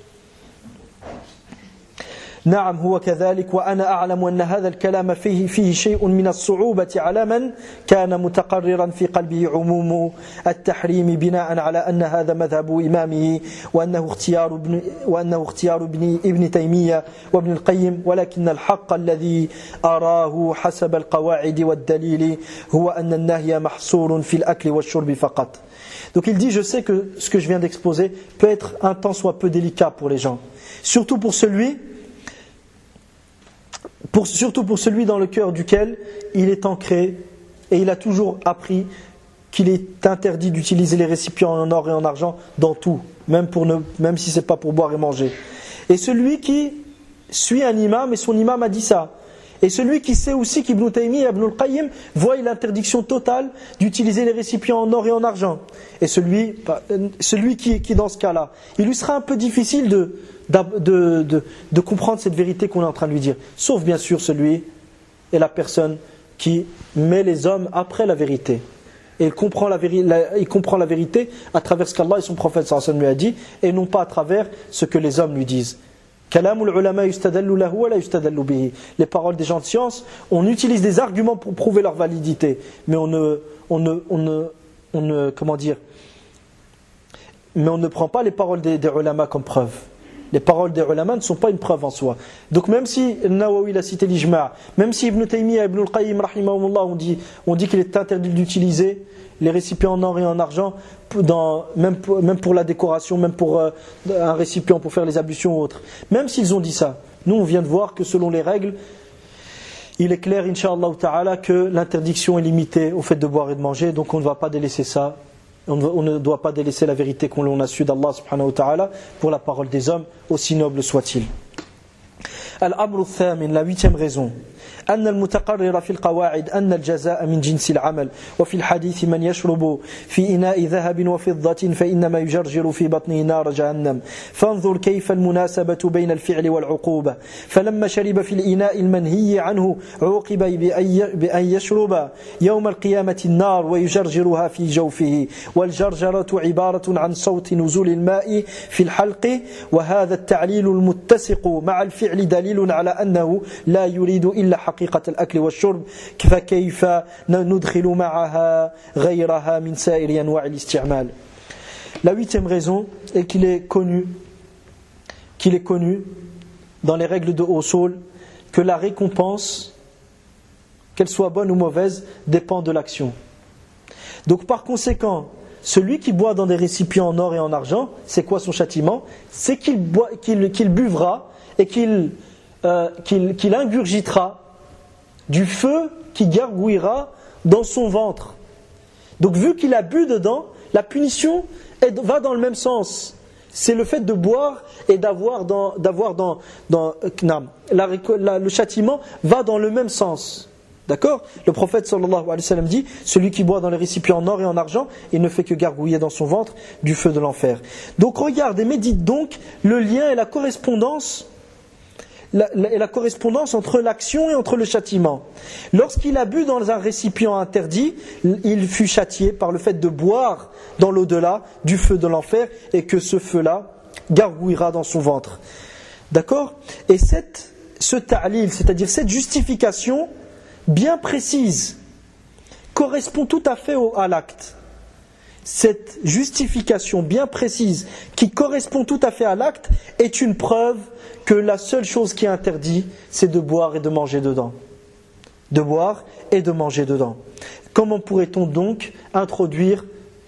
نعم هو كذلك وأنا أعلم أن هذا الكلام فيه شيء من الصعوبة على من كان متقررا في قلبه عموم التحريم بناء على أن هذا مذهب إمامه وأنه اختيار ابن تيمية وابن القيم ولكن الحق الذي أراه حسب القواعد والدليل هو أن النهي محصور في الأكل والشرب فقط. Donc il dit, je sais que ce que je viens d'exposer peut être un tant soit peu délicat pour les gens, surtout pour celui dans le cœur duquel il est ancré et il a toujours appris qu'il est interdit d'utiliser les récipients en or et en argent dans tout, même si ce n'est pas pour boire et manger. Et celui qui suit un imam, et son imam a dit ça, et celui qui sait aussi qu'Ibn Taymiyyah et Ibn al-Qayyim voient l'interdiction totale d'utiliser les récipients en or et en argent. Et celui qui est dans ce cas-là, il lui sera un peu difficile de comprendre cette vérité qu'on est en train de lui dire. Sauf bien sûr celui et la personne qui met les hommes après la vérité. Et il comprend la vérité à travers ce qu'Allah et son prophète sallallahu alayhi wa sallam lui a dit, et non pas à travers ce que les hommes lui disent. Les paroles des gens de science, on utilise des arguments pour prouver leur validité, mais on ne prend pas les paroles des ulama comme preuve. Les paroles des ulama ne sont pas une preuve en soi. Donc même si Nawawi a cité l'ijma', même si Ibn Taymiyyah et Ibn al-Qayyim rahimahumullah ont dit qu'il est interdit d'utiliser les récipients en or et en argent, même pour la décoration, même pour un récipient pour faire les ablutions ou autres. Même s'ils ont dit ça, nous on vient de voir que selon les règles, il est clair, Inch'Allah ta'ala, que l'interdiction est limitée au fait de boire et de manger, donc on ne va pas délaisser ça. On ne doit pas délaisser la vérité qu'on a su d'Allah subhanahu wa ta'ala pour la parole des hommes, aussi noble soit-il. Al-Amr al-Thamin, la 8e raison. أن المتقرر في القواعد أن الجزاء من جنس العمل وفي الحديث من يشرب في إناء ذهب وفضة فإنما يجرجر في بطنه نار جهنم فانظر كيف المناسبة بين الفعل والعقوبة فلما شرب في الإناء المنهي عنه عوقب بأن يشرب يوم القيامة النار ويجرجرها في جوفه والجرجرة عبارة عن صوت نزول الماء في الحلق وهذا التعليل المتسق مع الفعل دليل على أنه لا يريد إلا حقيقة الأكل والشرب فكيف ندخل معها غيرها من سائر أنواع الاستعمال. La 8e raison est qu'il est connu dans les règles de Usul que la récompense, qu'elle soit bonne ou mauvaise, dépend de l'action. Donc par conséquent, celui qui boit dans des récipients en or et en argent, c'est quoi son châtiment? C'est qu'il buvra et qu'il ingurgitera du feu qui gargouillera dans son ventre. Donc vu qu'il a bu dedans, la punition va dans le même sens. c'est le fait de boire et le châtiment va dans le même sens. D'accord ? Le prophète sallallahu alayhi wa sallam dit, celui qui boit dans les récipients en or et en argent, il ne fait que gargouiller dans son ventre du feu de l'enfer. Donc regarde et médite donc le lien et la correspondance entre l'action et entre le châtiment. Lorsqu'il a bu dans un récipient interdit, il fut châtié par le fait de boire dans l'au-delà du feu de l'enfer et que ce feu-là gargouillera dans son ventre. D'accord ? Et ce ta'lil, c'est-à-dire cette justification bien précise, correspond tout à fait à l'acte. Cette justification bien précise qui correspond tout à fait à l'acte est une preuve que la seule chose qui est interdite, c'est de boire et de manger dedans. De boire et de manger dedans. Comment pourrait-on donc introduire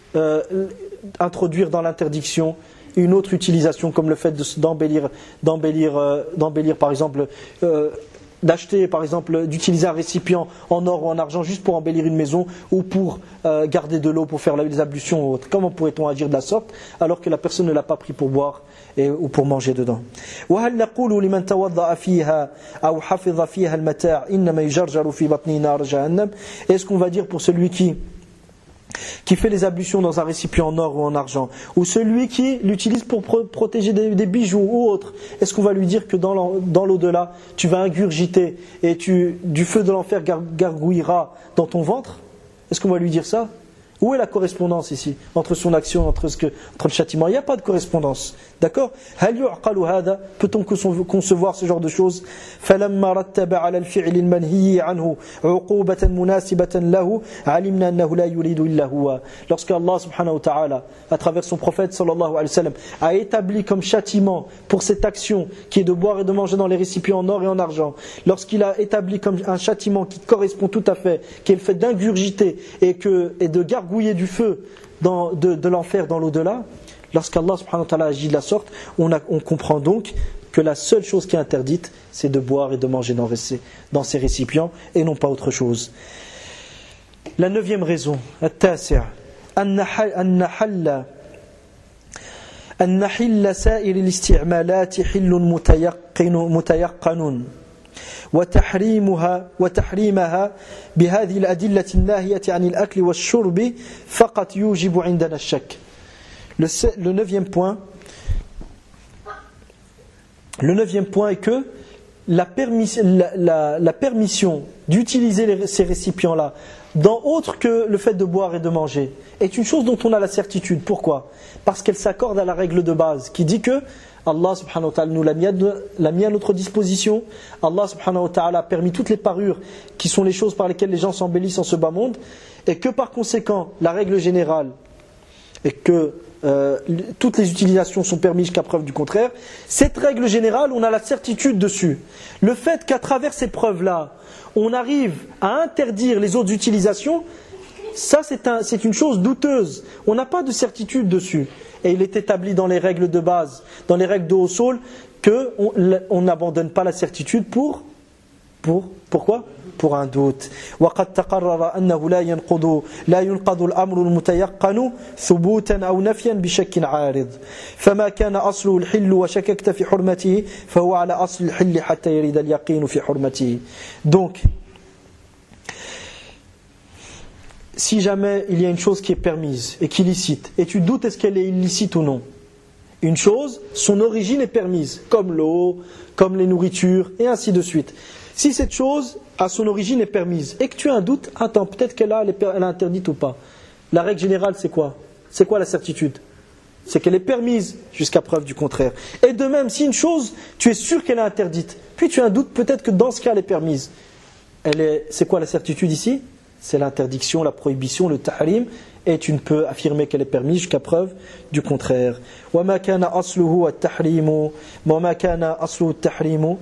dans l'interdiction une autre utilisation comme le fait d'embellir par exemple d'acheter par exemple, d'utiliser un récipient en or ou en argent juste pour embellir une maison ou pour garder de l'eau pour faire les ablutions ou autre. Comment pourrait-on agir de la sorte alors que la personne ne l'a pas pris pour boire ou pour manger dedans? وهل نقول لمن توضأ فيها أو حفظ فيها المتاع إنما يجرجر في بطنه نار جهنم? Est-ce qu'on va dire pour celui qui fait les ablutions dans un récipient en or ou en argent, ou celui qui l'utilise pour protéger des bijoux ou autre, est-ce qu'on va lui dire que dans l'au-delà, tu vas ingurgiter et du feu de l'enfer gargouillera dans ton ventre? Est-ce qu'on va lui dire ça? Où est la correspondance ici entre son action, entre le châtiment? Il n'y a pas de correspondance. D'accord? Peut-on concevoir ce genre de choses? فَلَمَّا رَتَّبَ عَلَى الْفِعْلِ الْمَنْهِيِّ عَنْهُ عُقُوبَةً مُنَاسِبَةً لَهُ عَلِمْنَا أَنَّهُ لَا يُرِيدُ إِلَّا هُوَ. Lorsque Allah subhanahu wa ta'ala, à travers son prophète sallallahu alayhi wa sallam, a établi comme châtiment pour cette action qui est de boire et de manger dans les récipients en or et en argent, lorsqu'il a établi comme un châtiment qui correspond tout à fait, qui est le fait d'ingurgiter et de gargouiller du feu de l'enfer dans l'au-delà, lorsqu'Allah subhanahu wa ta'ala agit de la sorte, on comprend donc que la seule chose qui est interdite, c'est de boire et de manger dans ces récipients et non pas autre chose. La 9e raison, التاسع أن حل سائر الاستعمالات حل متيقن وتحريمها بهذه الأدلة الناهية عن الأكل والشرب فقط يوجب عندنا الشك. Le neuvième point est que la permission d'utiliser ces récipients-là dans autre que le fait de boire et de manger est une chose dont on a la certitude. Pourquoi? Parce qu'elle s'accorde à la règle de base qui dit que Allah subhanahu wa ta'ala nous l'a mis à notre disposition. Allah subhanahu wa ta'ala a permis toutes les parures qui sont les choses par lesquelles les gens s'embellissent en ce bas monde, et que par conséquent la règle générale est que toutes les utilisations sont permises jusqu'à preuve du contraire. Cette règle générale, on a la certitude dessus. Le fait qu'à travers ces preuves-là, on arrive à interdire les autres utilisations, ça c'est une chose douteuse. On n'a pas de certitude dessus. Et il est établi dans les règles de base, dans les règles de Usul, qu'on n'abandonne pas la certitude pourquoi? Pour un doute. وقد تقرر أنه لا ينقض الأمر المتيقن ثبوتا أو نفيا بشك عارض فما كان أصله الحل وشككت في حرمته فهو على أصل الحل حتى يريد اليقين في حرمته. Donc, si jamais il y a une chose qui est permise et qui est licite, et tu doutes est-ce qu'elle est illicite ou non, une chose, son origine est permise, comme l'eau, comme les nourritures, et ainsi de suite. Si cette chose, à son origine, est permise, et que tu as un doute, attends, peut-être qu'elle est interdite ou pas. La règle générale, c'est quoi? C'est quoi la certitude? C'est qu'elle est permise jusqu'à preuve du contraire. Et de même, si une chose, tu es sûr qu'elle est interdite, puis tu as un doute, peut-être que dans ce cas, elle est permise. C'est quoi la certitude ici? C'est l'interdiction, la prohibition, le tahrim, et tu ne peux affirmer qu'elle est permise jusqu'à preuve du contraire. وَمَا كَانَ أَصْلُهُ التَّحْرِيمُ وَمَا كَانَ أَصْلُهُ التَّحْرِيمُ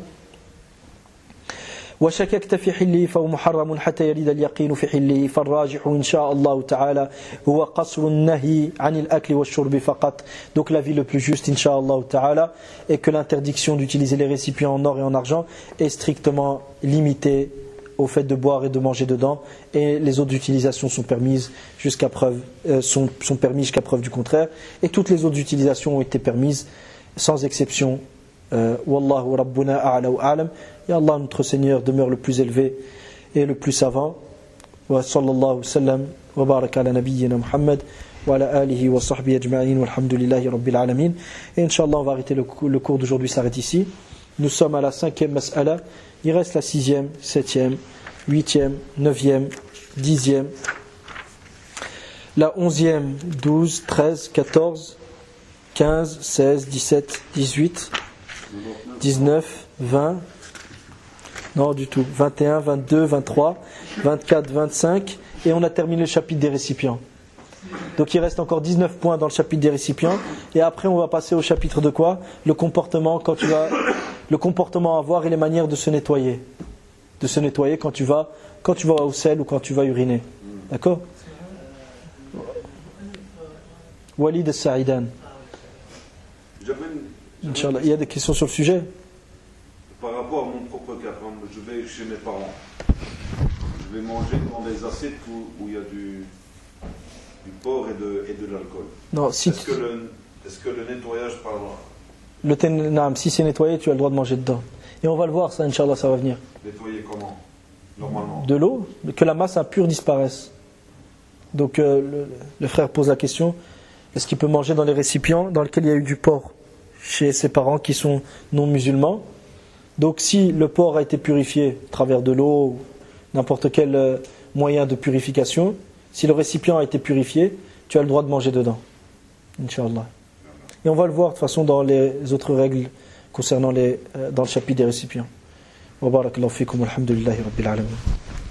وشككت في حله فهو محرم حتى يريد اليقين في حله فالراجح إن شاء الله تعالى هو قصر النهي عن الأكل والشرب فقط. Donc l'avis le plus juste Inch'Allah ta'ala est que l'interdiction d'utiliser les récipients en or et en argent est strictement limitée au fait de boire et de manger dedans, et les autres utilisations sont permises jusqu'à preuve du contraire, et toutes les autres utilisations ont été permises sans exception. Wallahu rabbuna a'la wa a'lam. Et Allah notre Seigneur demeure le plus élevé et le plus savant. Wa sallallahu sallam wa baraka ala nabiyyina Muhammad wa ala alihi wa sahbihi ajma'in walhamdulillahi rabbil alamin. Et Inch'Allah on va arrêter le cours d'aujourd'hui, s'arrête ici. Nous sommes à la 5e mas'ala. Il reste la 6e, 7e, 8e, 9e, 10e, la 11e, 12, 13, 14, 15, 16, 17, 18, 19, 20, non du tout, 21, 22, 23, 24, 25, et on a terminé le chapitre des récipients. Donc il reste encore 19 points dans le chapitre des récipients, et après on va passer au chapitre de quoi? Le comportement le comportement à avoir et les manières de se nettoyer. De se nettoyer quand tu vas au sel ou quand tu vas uriner. D'accord? Walid Sa'idan. Inch'Allah. Il y a des questions sur le sujet? Par rapport à mon propre cas, je vais chez mes parents. Je vais manger dans des assiettes où il y a du porc et de l'alcool. Non, est-ce que le nettoyage par si c'est nettoyé, tu as le droit de manger dedans. Et on va le voir, ça, Inch'Allah, ça va venir. Nettoyer comment? Normalement. De l'eau, que la masse impure disparaisse. Donc le frère pose la question, est-ce qu'il peut manger dans les récipients dans lesquels il y a eu du porc chez ses parents qui sont non musulmans? Donc si le porc a été purifié à travers de l'eau ou n'importe quel moyen de purification, si le récipient a été purifié, tu as le droit de manger dedans. Inch'Allah. Et on va le voir de toute façon dans les autres règles concernant dans le chapitre des récipients. Wa barakallahu fikum walhamdulillahi rabbil alamin.